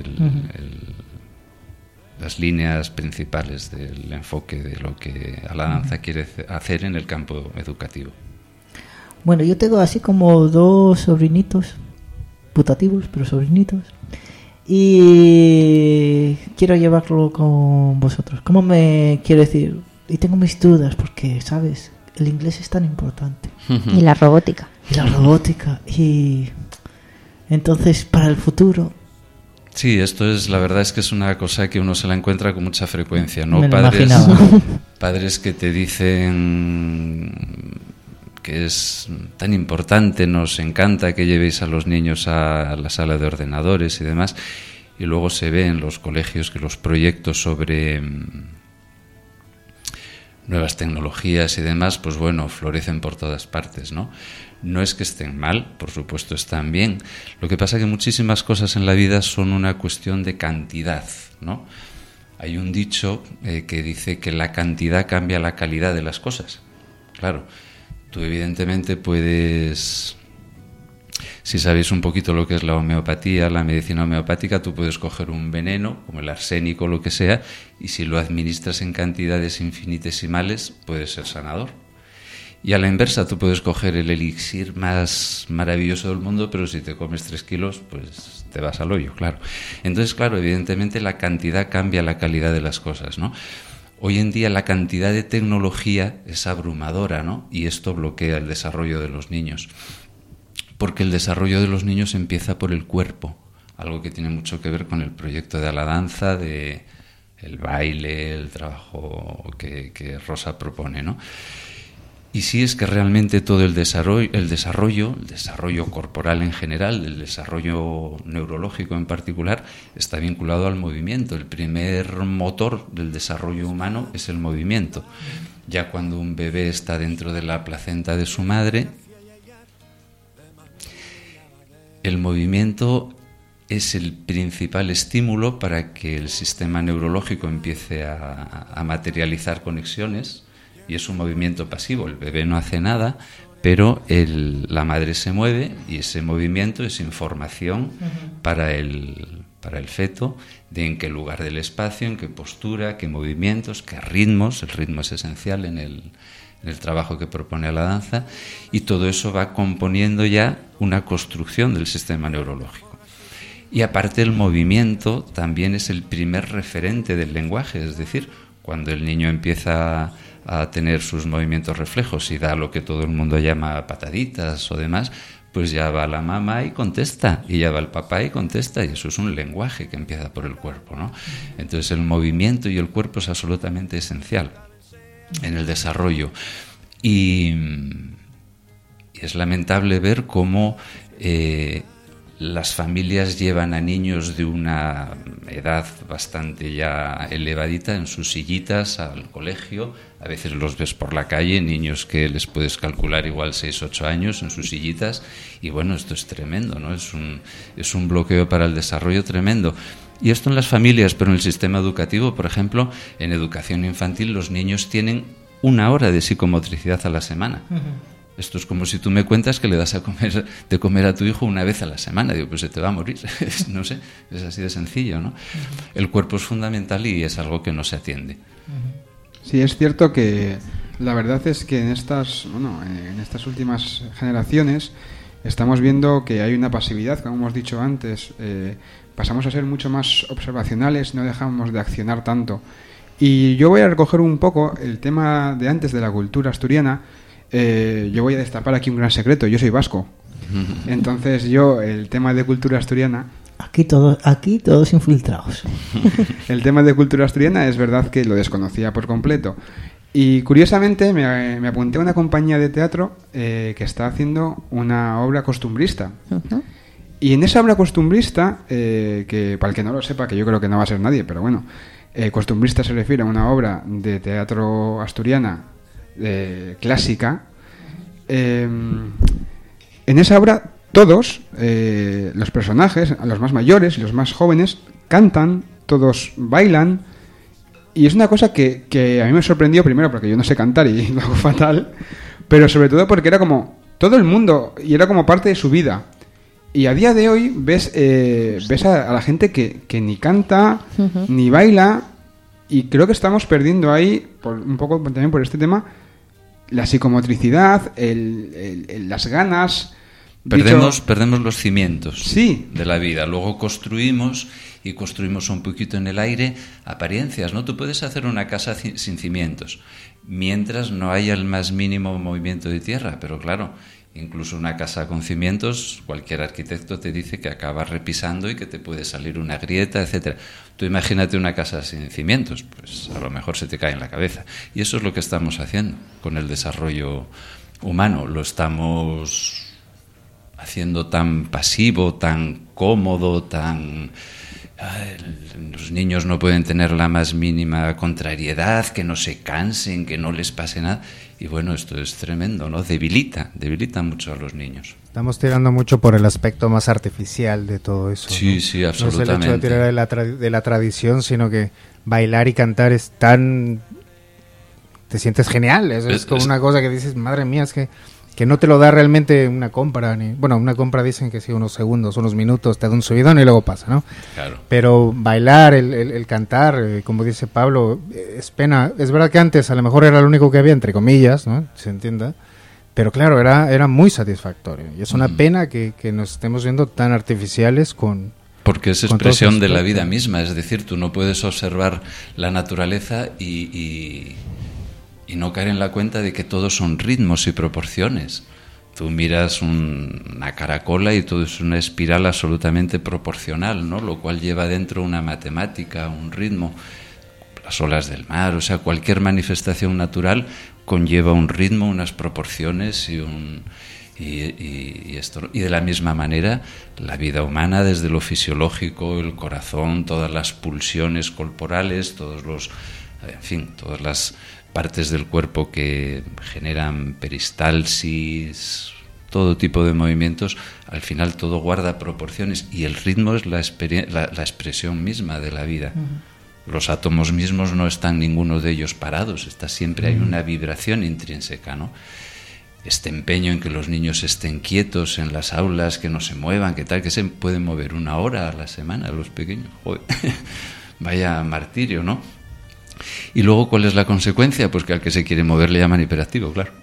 las líneas principales del enfoque de lo que Aladanza quiere hacer en el campo educativo. Bueno, yo tengo así como 2 sobrinitos, putativos, pero sobrinitos, y quiero llevarlo con vosotros. ¿Cómo me quiero decir? Y tengo mis dudas porque, ¿sabes? El inglés es tan importante. Y la robótica. Y entonces, para el futuro... Sí, esto es, la verdad es que es una cosa que uno se la encuentra con mucha frecuencia, ¿no? Me lo imaginaba. Padres que te dicen que es tan importante, nos encanta que llevéis a los niños a la sala de ordenadores y demás, y luego se ve en los colegios que los proyectos sobre nuevas tecnologías y demás, pues bueno, florecen por todas partes, ¿no? No es que estén mal, por supuesto están bien. Lo que pasa es que muchísimas cosas en la vida son una cuestión de cantidad, ¿no? Hay un dicho que dice que la cantidad cambia la calidad de las cosas. Claro, tú evidentemente puedes... Si sabéis un poquito lo que es la homeopatía, la medicina homeopática, tú puedes coger un veneno, como el arsénico o lo que sea, y si lo administras en cantidades infinitesimales, puede ser sanador. Y a la inversa, tú puedes coger el elixir más maravilloso del mundo, pero si te comes 3 kilos, pues te vas al hoyo, claro. Entonces, claro, evidentemente la cantidad cambia la calidad de las cosas, ¿no? Hoy en día la cantidad de tecnología es abrumadora, ¿no? Y esto bloquea el desarrollo de los niños. Porque el desarrollo de los niños empieza por el cuerpo, algo que tiene mucho que ver con el proyecto de Aladanza, de el baile, el trabajo que Rosa propone, ¿no? Y sí es que realmente todo el desarrollo corporal en general, el desarrollo neurológico en particular, está vinculado al movimiento. El primer motor del desarrollo humano es el movimiento. Ya cuando un bebé está dentro de la placenta de su madre, el movimiento es el principal estímulo para que el sistema neurológico empiece a materializar conexiones. Y es un movimiento pasivo, el bebé no hace nada, pero la madre se mueve y ese movimiento es información para el feto de en qué lugar del espacio, en qué postura, qué movimientos, qué ritmos. El ritmo es esencial en el trabajo que propone Aladanza, y todo eso va componiendo ya una construcción del sistema neurológico. Y aparte el movimiento también es el primer referente del lenguaje, es decir, cuando el niño empieza a tener sus movimientos reflejos y da lo que todo el mundo llama pataditas o demás, pues ya va la mamá y contesta, y ya va el papá y contesta, y eso es un lenguaje que empieza por el cuerpo, ¿no? Entonces el movimiento y el cuerpo es absolutamente esencial en el desarrollo. Y es lamentable ver cómo las familias llevan a niños de una edad bastante ya elevadita en sus sillitas al colegio. A veces los ves por la calle, niños que les puedes calcular igual 6 o 8 años en sus sillitas, y bueno, esto es tremendo, ¿no? Es un bloqueo para el desarrollo tremendo. Y esto en las familias, pero en el sistema educativo, por ejemplo, en educación infantil los niños tienen 1 hora de psicomotricidad a la semana. Esto es como si tú me cuentas que le das de comer a tu hijo 1 vez a la semana. Digo, pues se te va a morir. No sé, es así de sencillo, ¿no? El cuerpo es fundamental y es algo que no se atiende. Sí, es cierto que la verdad es que en estas últimas generaciones estamos viendo que hay una pasividad, como hemos dicho antes. Pasamos a ser mucho más observacionales, no dejamos de accionar tanto. Y yo voy a recoger un poco el tema de antes de la cultura asturiana. Yo voy a destapar aquí un gran secreto. Yo soy vasco. Entonces el tema de cultura asturiana... Aquí todos infiltrados. El tema de cultura asturiana es verdad que lo desconocía por completo. Y curiosamente me apunté a una compañía de teatro que está haciendo una obra costumbrista. Y en esa obra costumbrista, que para el que no lo sepa, que yo creo que no va a ser nadie, pero bueno, costumbrista se refiere a una obra de teatro asturiana clásica. En esa obra todos los personajes, los más mayores y los más jóvenes, cantan, todos bailan, y es una cosa que a mí me sorprendió, primero porque yo no sé cantar y lo hago fatal, pero sobre todo porque era como todo el mundo y era como parte de su vida. Y a día de hoy ves a la gente que ni canta, ni baila, y creo que estamos perdiendo ahí, un poco también por este tema, la psicomotricidad, las ganas. Perdemos los cimientos sí. de la vida. Luego construimos un poquito en el aire apariencias, ¿no? Tú puedes hacer una casa sin cimientos mientras no haya el más mínimo movimiento de tierra, pero claro, incluso una casa con cimientos, cualquier arquitecto te dice que acabas repisando y que te puede salir una grieta, etcétera. Tú imagínate una casa sin cimientos, pues a lo mejor se te cae en la cabeza. Y eso es lo que estamos haciendo con el desarrollo humano. Lo estamos haciendo tan pasivo, tan cómodo, tan... Los niños no pueden tener la más mínima contrariedad, que no se cansen, que no les pase nada. Y bueno, esto es tremendo, ¿no? Debilita mucho a los niños. Estamos tirando mucho por el aspecto más artificial de todo eso. Sí, ¿no? sí, absolutamente. No es el hecho de tirar de la tradición, sino que bailar y cantar es tan... Te sientes genial, es como una cosa que dices, madre mía, es que no te lo da realmente una compra. Bueno, una compra dicen que sí, unos segundos, unos minutos, te da un subidón y luego pasa, ¿no? Claro. Pero bailar, el cantar, como dice Pablo, es pena. Es verdad que antes a lo mejor era lo único que había, entre comillas, ¿no? Se entienda. Pero claro, era muy satisfactorio. Y es una pena que nos estemos viendo tan artificiales porque es expresión de la vida misma. Es decir, tú no puedes observar la naturaleza y no caer en la cuenta de que todos son ritmos y proporciones. Tú miras una caracola y todo es una espiral absolutamente proporcional, ¿no? Lo cual lleva dentro una matemática, un ritmo. Las olas del mar, o sea, cualquier manifestación natural conlleva un ritmo, unas proporciones y de la misma manera la vida humana, desde lo fisiológico, el corazón, todas las pulsiones corporales, todas las partes del cuerpo que generan peristalsis, todo tipo de movimientos, al final todo guarda proporciones y el ritmo es la expresión misma de la vida. Los átomos mismos no están ninguno de ellos parados, siempre hay una vibración intrínseca, ¿no? Este empeño en que los niños estén quietos en las aulas, que no se muevan, que se pueden mover 1 hora a la semana los pequeños. Joder. Vaya martirio, ¿no? Y luego, ¿cuál es la consecuencia? Pues que al que se quiere mover le llaman hiperactivo, claro.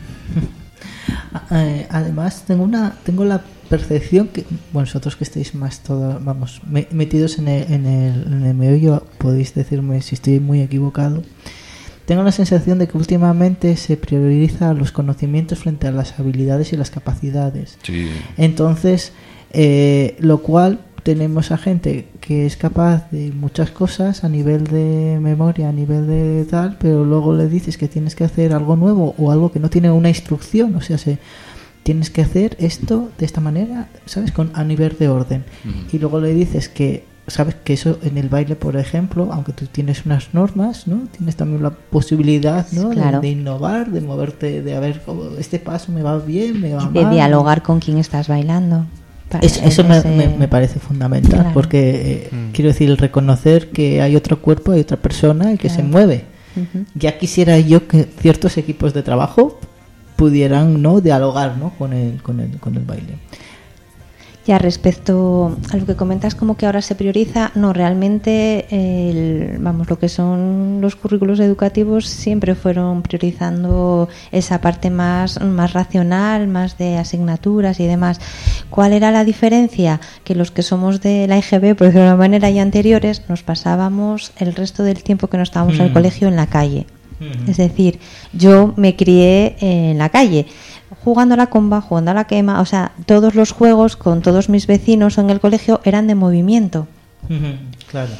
Además, tengo la percepción que vosotros que estáis más metidos en el meollo, podéis decirme si estoy muy equivocado. Tengo la sensación de que últimamente se prioriza los conocimientos frente a las habilidades y las capacidades. Sí. Entonces, lo cual tenemos a gente que es capaz de muchas cosas a nivel de memoria, a nivel de tal, pero luego le dices que tienes que hacer algo nuevo o algo que no tiene una instrucción, o sea, tienes que hacer esto de esta manera, ¿sabes? A nivel de orden. Y luego le dices que, ¿sabes? Que eso en el baile, por ejemplo, aunque tú tienes unas normas, ¿no? Tienes también la posibilidad, ¿no? Claro. De innovar, de moverte, de a ver, este paso me va bien, me va mal. De dialogar con quien estás bailando. Eso me parece fundamental, claro. Porque quiero decir, el reconocer que hay otro cuerpo, hay otra persona y que se mueve. Ya quisiera yo que ciertos equipos de trabajo pudieran, ¿no?, dialogar, ¿no?, con el baile. Ya respecto a lo que comentas, como que ahora se prioriza, no, realmente lo que son los currículos educativos siempre fueron priorizando esa parte más racional, más de asignaturas y demás. ¿Cuál era la diferencia? Que los que somos de la IGB, por decirlo de una manera, y anteriores, nos pasábamos el resto del tiempo que no estábamos en el colegio en la calle. Es decir, yo me crié en la calle, jugando a la comba, jugando a la quema, o sea, todos los juegos con todos mis vecinos en el colegio eran de movimiento. Claro.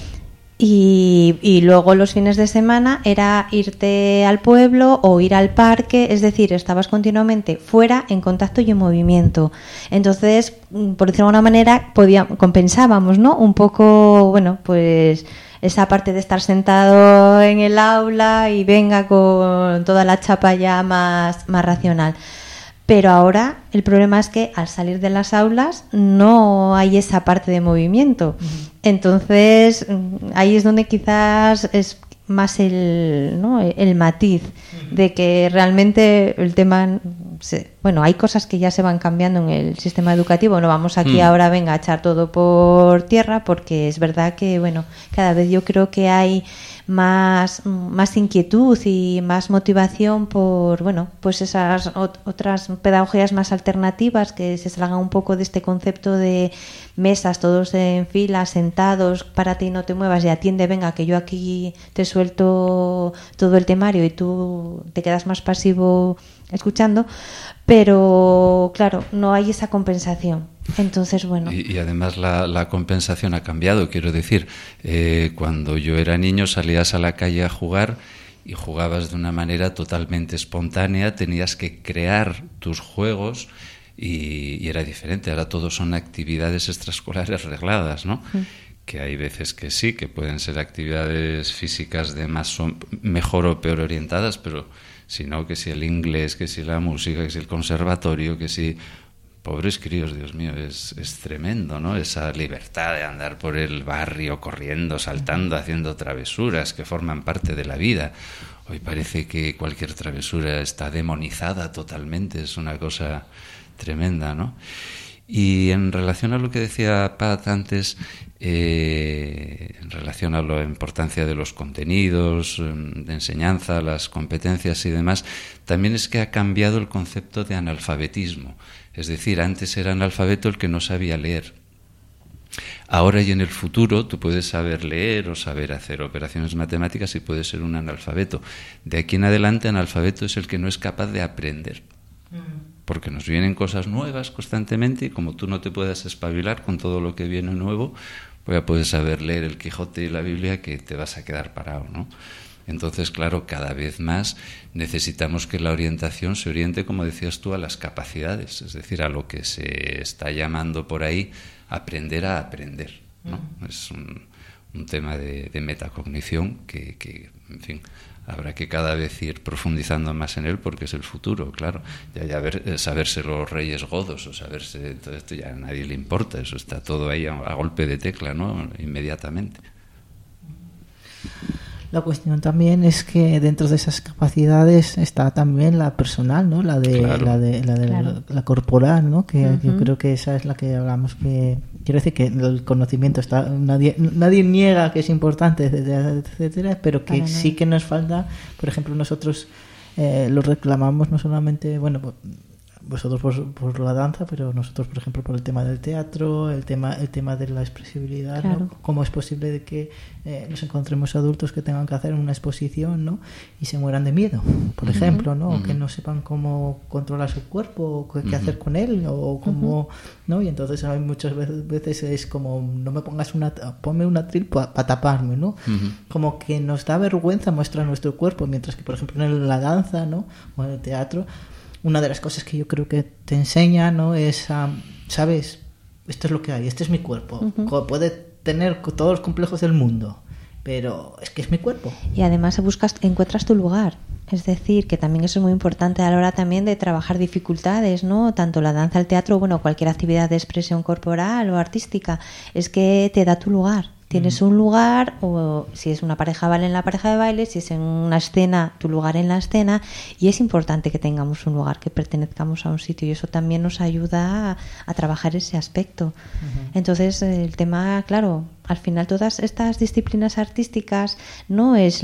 Y luego los fines de semana era irte al pueblo o ir al parque, es decir, estabas continuamente fuera, en contacto y en movimiento. Entonces, por decirlo de alguna manera, compensábamos, ¿no?, un poco, pues esa parte de estar sentado en el aula y venga con toda la chapa ya más racional. Pero ahora el problema es que al salir de las aulas no hay esa parte de movimiento. Entonces ahí es donde quizás es más el matiz de que realmente el tema bueno, hay cosas que ya se van cambiando en el sistema educativo. No vamos aquí ahora, venga, a echar todo por tierra, porque es verdad que, bueno, cada vez yo creo que hay más inquietud y más motivación por, bueno, pues esas otras pedagogías más alternativas que se salgan un poco de este concepto de mesas, todos en fila, sentados, párate y no te muevas y atiende, venga, que yo aquí te suelto todo el temario y tú te quedas más pasivo escuchando, pero claro, no hay esa compensación. Entonces, bueno. Y además la compensación ha cambiado, quiero decir, cuando yo era niño salías a la calle a jugar y jugabas de una manera totalmente espontánea, tenías que crear tus juegos y era diferente. Ahora todos son actividades extraescolares regladas, ¿no? Que hay veces que sí, que pueden ser actividades físicas de mejor o peor orientadas, pero si no, que si el inglés, que si la música, que si el conservatorio, que si... Pobres críos, Dios mío, es tremendo, ¿no? Esa libertad de andar por el barrio corriendo, saltando, haciendo travesuras que forman parte de la vida. Hoy parece que cualquier travesura está demonizada totalmente, es una cosa tremenda, ¿no? Y en relación a lo que decía Pat antes, en relación a la importancia de los contenidos, de enseñanza, las competencias y demás, también es que ha cambiado el concepto de analfabetismo. Es decir, antes era analfabeto el que no sabía leer. Ahora y en el futuro tú puedes saber leer o saber hacer operaciones matemáticas y puedes ser un analfabeto. De aquí en adelante, analfabeto es el que no es capaz de aprender. Porque nos vienen cosas nuevas constantemente y como tú no te puedas espabilar con todo lo que viene nuevo, pues ya puedes saber leer el Quijote y la Biblia que te vas a quedar parado, ¿no? Entonces, claro, cada vez más necesitamos que la orientación se oriente, como decías tú, a las capacidades, es decir, a lo que se está llamando por ahí aprender a aprender, ¿no? Es un tema de metacognición que, en fin, habrá que cada vez ir profundizando más en él porque es el futuro, claro. Saberse los reyes godos o saberse todo esto ya a nadie le importa, eso está todo ahí a golpe de tecla, ¿no? Inmediatamente. La cuestión también es que dentro de esas capacidades está también la personal, ¿no? La corporal, ¿no? Que yo creo que esa es la que hablamos, que quiero decir que el conocimiento está, nadie niega que es importante, etcétera, pero que sí que nos falta. Por ejemplo, nosotros lo reclamamos no solamente, bueno, vosotros por la danza, pero nosotros, por ejemplo, por el tema del teatro, el tema de la expresibilidad, claro. ¿no? ¿Cómo es posible de que nos encontremos adultos que tengan que hacer una exposición, ¿no? Y se mueran de miedo, por ejemplo, ¿no? O que no sepan cómo controlar su cuerpo, o qué hacer con él, o cómo, ¿no? Y entonces hay muchas veces es como, no me pongas ponme un atril para taparme, ¿no? Como que nos da vergüenza mostrar nuestro cuerpo, mientras que, por ejemplo, en la danza, ¿no? O en el teatro, una de las cosas que yo creo que te enseña, ¿no? Es, ¿sabes? Esto es lo que hay, este es mi cuerpo. Puede tener todos los complejos del mundo, pero es que es mi cuerpo. Y además encuentras tu lugar. Es decir, que también eso es muy importante a la hora también de trabajar dificultades, ¿no? Tanto la danza, el teatro, bueno, cualquier actividad de expresión corporal o artística, es que te da tu lugar. Tienes un lugar, o si es una pareja, vale en la pareja de baile, si es en una escena, tu lugar en la escena, y es importante que tengamos un lugar, que pertenezcamos a un sitio, y eso también nos ayuda a trabajar ese aspecto. Entonces, el tema, claro, al final todas estas disciplinas artísticas no es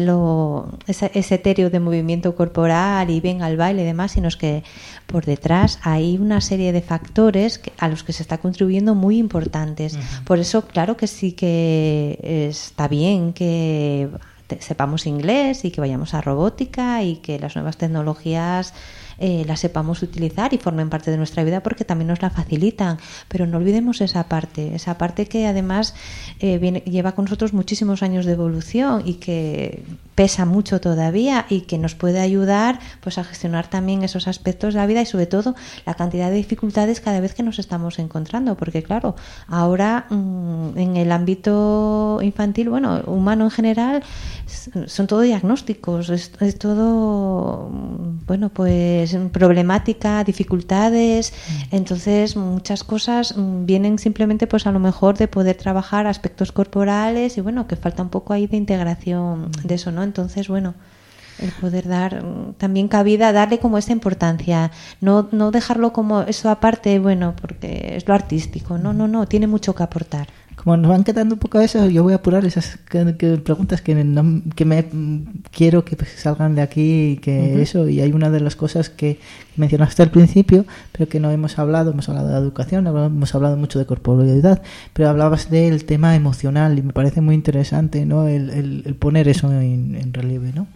ese etéreo de movimiento corporal y venga al baile y demás, sino es que por detrás hay una serie de factores a los que se está contribuyendo muy importantes. Por eso, claro que sí que está bien que sepamos inglés y que vayamos a robótica y que las nuevas tecnologías las sepamos utilizar y formen parte de nuestra vida porque también nos la facilitan, pero no olvidemos esa parte que además lleva con nosotros muchísimos años de evolución y que pesa mucho todavía y que nos puede ayudar pues a gestionar también esos aspectos de la vida y sobre todo la cantidad de dificultades cada vez que nos estamos encontrando, porque claro, ahora en el ámbito infantil, bueno, humano en general, son todo diagnósticos, es todo, bueno, pues problemática, dificultades, entonces muchas cosas vienen simplemente pues a lo mejor de poder trabajar aspectos corporales y bueno, que falta un poco ahí de integración de eso, ¿no? Entonces, bueno. El poder dar también cabida, darle como esa importancia, no dejarlo como eso aparte, bueno, porque es lo artístico, no, tiene mucho que aportar. Como nos van quedando un poco eso, yo voy a apurar esas preguntas que me quiero que salgan de aquí y que eso. Y hay una de las cosas que mencionaste al principio, pero que no hemos hablado de la educación, hemos hablado mucho de corporalidad, pero hablabas del tema emocional y me parece muy interesante, ¿no? El poner eso en relieve, ¿no?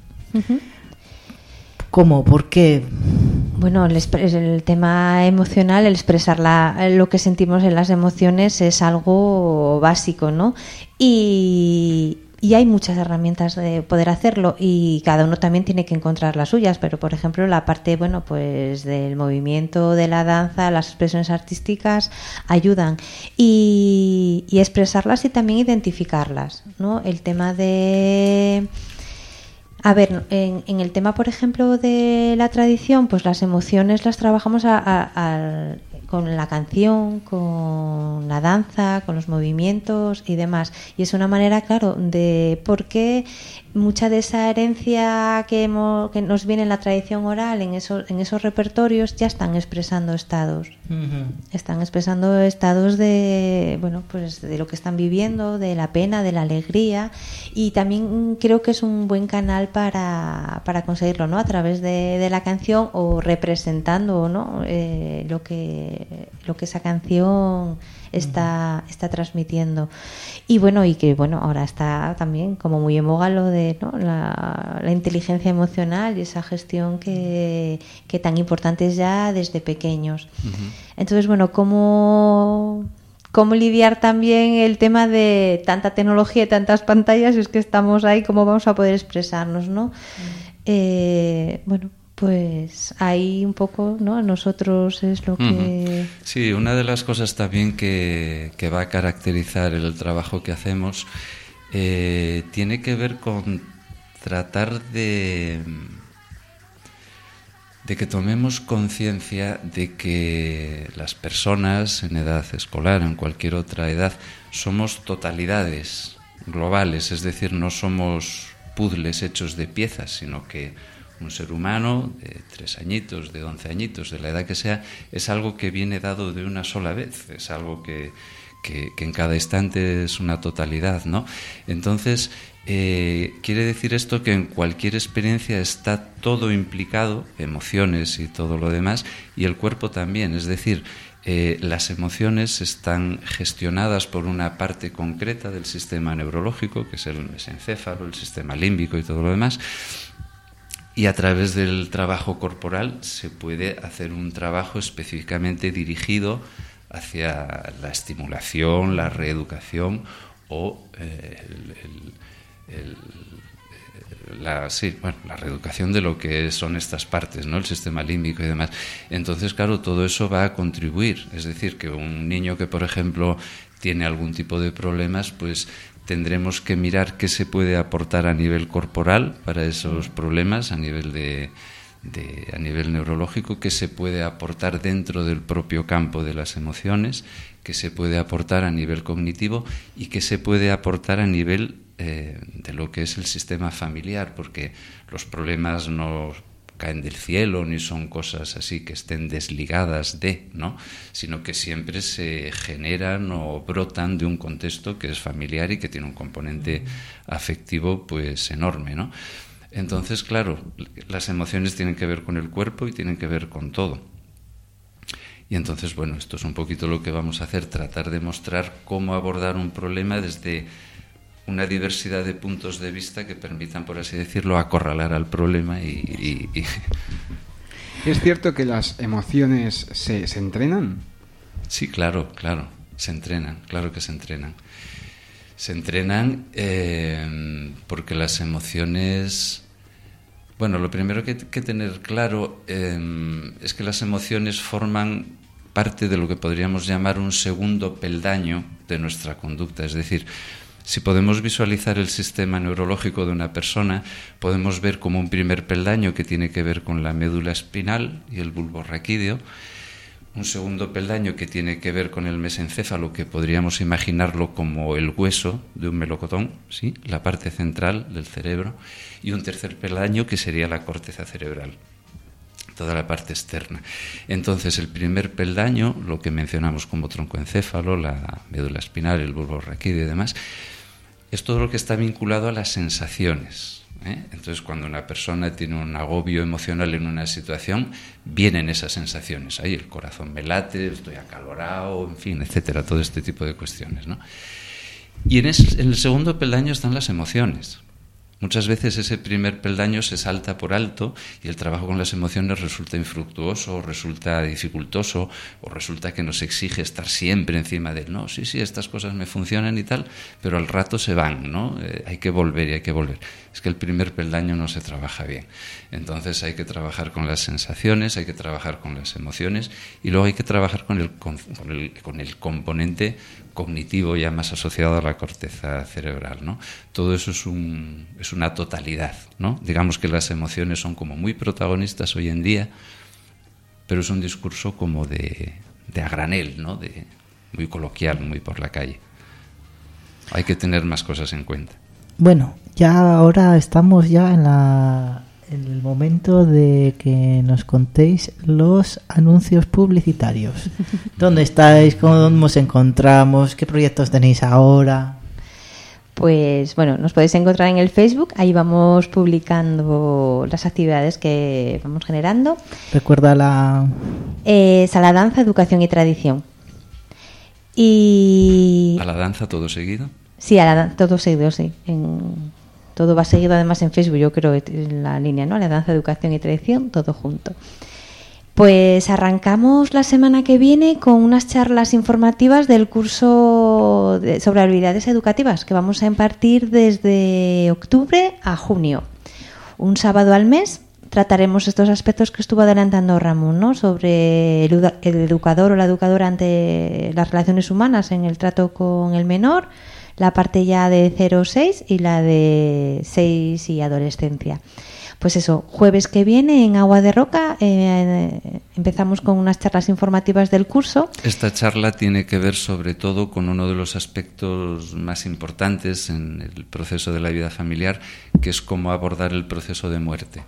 ¿Cómo? ¿Por qué? Bueno, el tema emocional, el expresar lo que sentimos en las emociones es algo básico, ¿no? Y hay muchas herramientas de poder hacerlo y cada uno también tiene que encontrar las suyas, pero por ejemplo la parte, bueno, pues del movimiento, de la danza, las expresiones artísticas ayudan y expresarlas y también identificarlas, ¿no? El tema de... A ver, en el tema, por ejemplo, de la tradición, pues las emociones las trabajamos con la canción, con la danza, con los movimientos y demás. Y es una manera, claro, de por qué mucha de esa herencia que nos viene en la tradición oral, en esos repertorios, ya están expresando estados. Están expresando estados de, bueno, pues de lo que están viviendo, de la pena, de la alegría. Y también creo que es un buen canal para conseguirlo, ¿no? A través de la canción o representando, ¿no? Lo que esa canción está transmitiendo. Y bueno, ahora está también como muy en boga lo de, ¿no? la inteligencia emocional y esa gestión que tan importante es ya desde pequeños. Entonces, bueno, ¿cómo lidiar también el tema de tanta tecnología y tantas pantallas? Es que estamos ahí, ¿cómo vamos a poder expresarnos, no? Bueno, pues ahí un poco, ¿no? Nosotros es lo que... Sí, una de las cosas también que va a caracterizar el trabajo que hacemos tiene que ver con tratar de que tomemos conciencia de que las personas en edad escolar, en cualquier otra edad, somos totalidades globales, es decir, no somos puzzles hechos de piezas, sino que un ser humano de 3 añitos, de 11 añitos, de la edad que sea, es algo que viene dado de una sola vez, es algo que en cada instante es una totalidad, ¿no? Entonces, quiere decir esto que en cualquier experiencia está todo implicado, emociones y todo lo demás, y el cuerpo también, es decir, las emociones están gestionadas por una parte concreta del sistema neurológico, que es el mesencéfalo, el sistema límbico y todo lo demás. Y a través del trabajo corporal se puede hacer un trabajo específicamente dirigido hacia la estimulación, la reeducación o la reeducación de lo que son estas partes, ¿no? El sistema límbico y demás. Entonces, claro, todo eso va a contribuir. Es decir, que un niño que, por ejemplo, tiene algún tipo de problemas, pues tendremos que mirar qué se puede aportar a nivel corporal para esos problemas, a nivel a nivel neurológico, qué se puede aportar dentro del propio campo de las emociones, qué se puede aportar a nivel cognitivo y qué se puede aportar a nivel de lo que es el sistema familiar, porque los problemas no caen del cielo ni son cosas así que estén desligadas de, ¿no? Sino que siempre se generan o brotan de un contexto que es familiar y que tiene un componente afectivo pues enorme, ¿no? Entonces, claro, las emociones tienen que ver con el cuerpo y tienen que ver con todo. Y entonces, bueno, esto es un poquito lo que vamos a hacer, tratar de mostrar cómo abordar un problema desde una diversidad de puntos de vista que permitan, por así decirlo, acorralar al problema y... ¿Es cierto que las emociones se entrenan? Sí, claro, se entrenan, claro que se entrenan. Se entrenan porque las emociones... Bueno, lo primero que hay que tener claro es que las emociones forman parte de lo que podríamos llamar un segundo peldaño de nuestra conducta, es decir, si podemos visualizar el sistema neurológico de una persona, podemos ver como un primer peldaño que tiene que ver con la médula espinal y el bulbo raquídeo, un segundo peldaño que tiene que ver con el mesencéfalo, que podríamos imaginarlo como el hueso de un melocotón, ¿sí? La parte central del cerebro, y un tercer peldaño que sería la corteza cerebral, toda la parte externa. Entonces, el primer peldaño, lo que mencionamos como troncoencéfalo, la médula espinal, el bulbo raquídeo y demás, es todo lo que está vinculado a las sensaciones. Entonces, cuando una persona tiene un agobio emocional en una situación, vienen esas sensaciones. Ahí el corazón me late, estoy acalorado, en fin, etcétera, todo este tipo de cuestiones, ¿no? Y en el segundo peldaño están las emociones. Muchas veces ese primer peldaño se salta por alto y el trabajo con las emociones resulta infructuoso, o resulta dificultoso, o resulta que nos exige estar siempre encima de no, sí, estas cosas me funcionan y tal, pero al rato se van, ¿no? Hay que volver y hay que volver. Es que el primer peldaño no se trabaja bien. Entonces hay que trabajar con las sensaciones, hay que trabajar con las emociones y luego hay que trabajar con el componente cognitivo ya más asociado a la corteza cerebral, ¿no? Todo eso es una totalidad, ¿no? Digamos que las emociones son como muy protagonistas hoy en día, pero es un discurso como de a granel, ¿no? Muy coloquial, muy por la calle. Hay que tener más cosas en cuenta. Bueno, ya ahora estamos ya en el momento de que nos contéis los anuncios publicitarios. ¿Dónde estáis? ¿Cómo nos encontramos? ¿Qué proyectos tenéis ahora? Pues bueno, nos podéis encontrar en el Facebook, ahí vamos publicando las actividades que vamos generando. Recuerda Sala Danza, Educación y Tradición. Y... ¿A la danza todo seguido? Sí, todo seguido, sí. Todo va seguido además en Facebook, yo creo, en la línea, ¿no? La Danza, Educación y Tradición, todo junto. Pues arrancamos la semana que viene con unas charlas informativas del curso sobre habilidades educativas que vamos a impartir desde octubre a junio. Un sábado al mes trataremos estos aspectos que estuvo adelantando Ramón, ¿no? Sobre el educador o la educadora ante las relaciones humanas en el trato con el menor, la parte ya de 0-6 y la de 6 y adolescencia. Pues eso, jueves que viene en Agua de Roca empezamos con unas charlas informativas del curso. Esta charla tiene que ver sobre todo con uno de los aspectos más importantes en el proceso de la vida familiar, que es cómo abordar el proceso de muerte.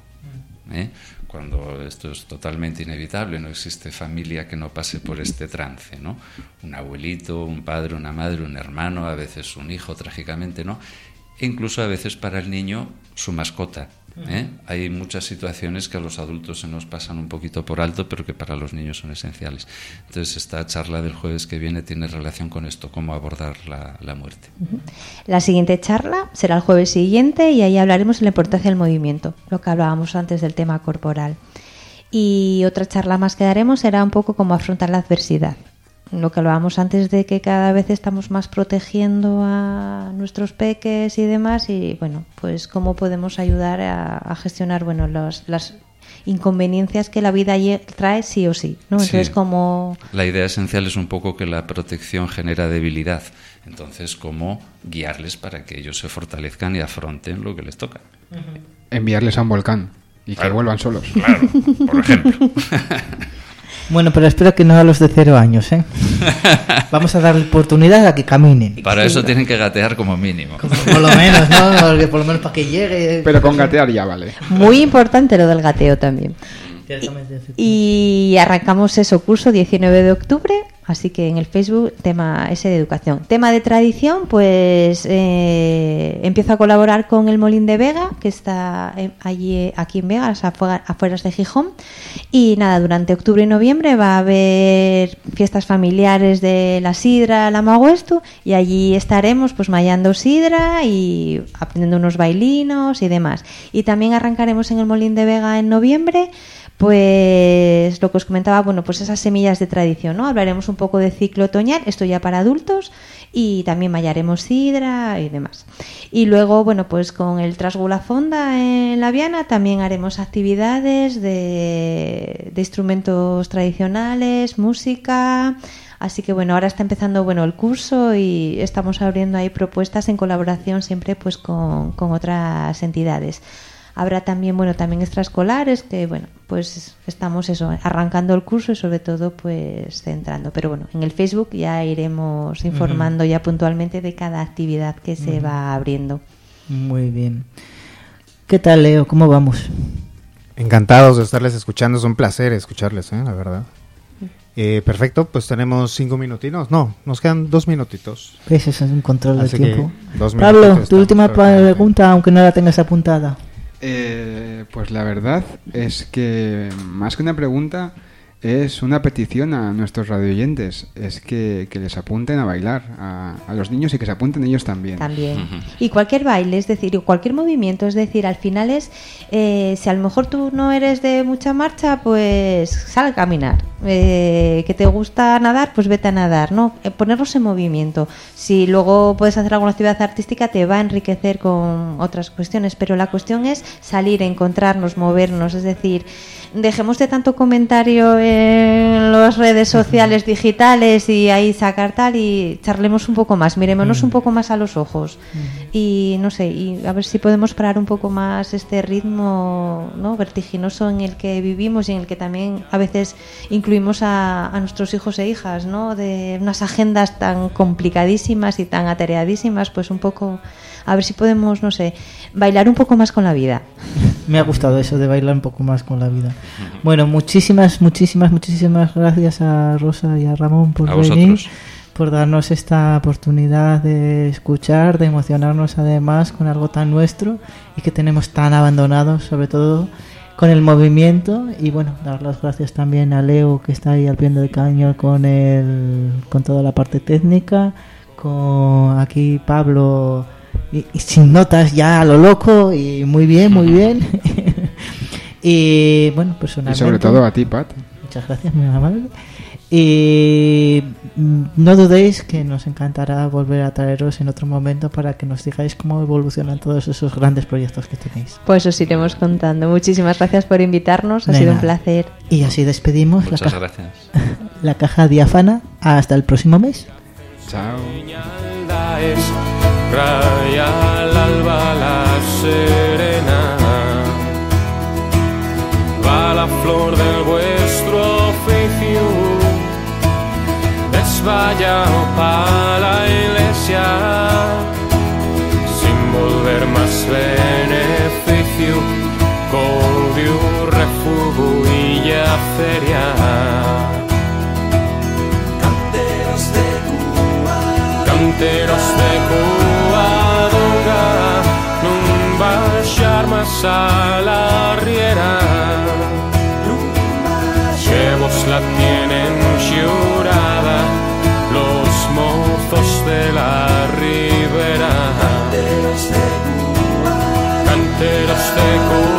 Cuando esto es totalmente inevitable, no existe familia que no pase por este trance, ¿no? Un abuelito, un padre, una madre, un hermano, a veces un hijo, trágicamente, ¿no? E incluso a veces para el niño su mascota. Hay muchas situaciones que a los adultos se nos pasan un poquito por alto, pero que para los niños son esenciales. Entonces esta charla del jueves que viene tiene relación con esto, cómo abordar la muerte. La siguiente charla será el jueves siguiente y ahí hablaremos de la importancia del movimiento, lo que hablábamos antes del tema corporal. Y otra charla más que daremos será un poco cómo afrontar la adversidad. Lo que hablábamos antes de que cada vez estamos más protegiendo a nuestros peques y demás, y bueno, pues cómo podemos ayudar a gestionar, bueno, las inconveniencias que la vida trae sí o sí, ¿no? Entonces, sí. como la idea esencial es un poco que la protección genera debilidad, entonces cómo guiarles para que ellos se fortalezcan y afronten lo que les toca. Enviarles a un volcán y que vuelvan solos. Claro, por ejemplo. Bueno, pero espero que no a los de 0 años, ¿eh? Vamos a darle oportunidad a que caminen. Para eso tienen que gatear como mínimo. Por lo menos, ¿no? Porque por lo menos para que llegue. Pero con gatear ya vale. muy importante lo del gateo también. Y arrancamos eso, curso 19 de octubre, así que en el Facebook, tema ese de educación. Tema de tradición, pues empiezo a colaborar con el Molín de Vega, que está aquí en Vega, afueras de Gijón. Y nada, durante octubre y noviembre va a haber fiestas familiares de la sidra, la Maguestu, y allí estaremos pues mallando sidra y aprendiendo unos bailinos y demás. Y también arrancaremos en el Molín de Vega en noviembre, pues lo que os comentaba, bueno, pues esas semillas de tradición, ¿no? Hablaremos un poco de ciclo otoñal, esto ya para adultos, y también mallaremos sidra y demás. Y luego, bueno, pues con el Trasgula Fonda en La Viana también haremos actividades de instrumentos tradicionales, música. Así que bueno, ahora está empezando el curso y estamos abriendo ahí propuestas en colaboración siempre pues con otras entidades. Habrá también, bueno, también extraescolares que, bueno, pues estamos eso, arrancando el curso y sobre todo pues centrando. Pero bueno, en el Facebook ya iremos informando ya puntualmente de cada actividad que se va abriendo. Muy bien. ¿Qué tal, Leo? ¿Cómo vamos? Encantados de estarles escuchando, es un placer escucharles, la verdad. Perfecto, pues tenemos 5 minutinos. No, nos quedan 2 minutitos. Ese es un control del Así tiempo. que 2 Pablo, minutitos tu última estamos perfectamente. pregunta, aunque no la tengas apuntada. Pues la verdad es que más que una pregunta es una petición a nuestros radioyentes, es que les apunten a bailar a los niños y que se apunten ellos también. También. Y cualquier baile, es decir, o cualquier movimiento, es decir, al final es, si a lo mejor tú no eres de mucha marcha, pues sal a caminar. Que te gusta nadar, pues vete a nadar, ¿no? Ponerlos en movimiento. Si luego puedes hacer alguna actividad artística, te va a enriquecer con otras cuestiones, pero la cuestión es salir, encontrarnos, movernos, es decir, dejemos de tanto comentario en las redes sociales digitales y ahí sacar tal y charlemos un poco más, mirémonos un poco más a los ojos y no sé, y a ver si podemos parar un poco más este ritmo, ¿no?, vertiginoso en el que vivimos y en el que también a veces incluimos a nuestros hijos e hijas, ¿no?, de unas agendas tan complicadísimas y tan atareadísimas, pues un poco a ver si podemos, no sé, bailar un poco más con la vida. Me ha gustado eso de bailar un poco más con la vida. Bueno, muchísimas gracias a Rosa y a Ramón por venir, por darnos esta oportunidad de escuchar, de emocionarnos además con algo tan nuestro y que tenemos tan abandonado, sobre todo con el movimiento. Y bueno, dar las gracias también a Leo, que está ahí al pie del cañón con toda la parte técnica, con aquí Pablo y sin notas ya a lo loco, y muy bien y bueno, personalmente, y sobre todo a ti, Pat, muchas gracias, muy amable, y no dudéis que nos encantará volver a traeros en otro momento para que nos digáis cómo evolucionan todos esos grandes proyectos que tenéis. Pues os iremos contando. Muchísimas gracias por invitarnos, ha sido un placer. Y así despedimos Muchas gracias. La caja diáfana. Hasta el próximo mes. Chao. Raya al alba la serena, va la flor del vuestro oficio, desvallado para la iglesia, sin volver más beneficio, con Dios refugio y ya feria. Canteros de Covadonga, non baixar más a la riera, que vos la tienen llorada los mozos de la ribera. Canteros de Covadonga,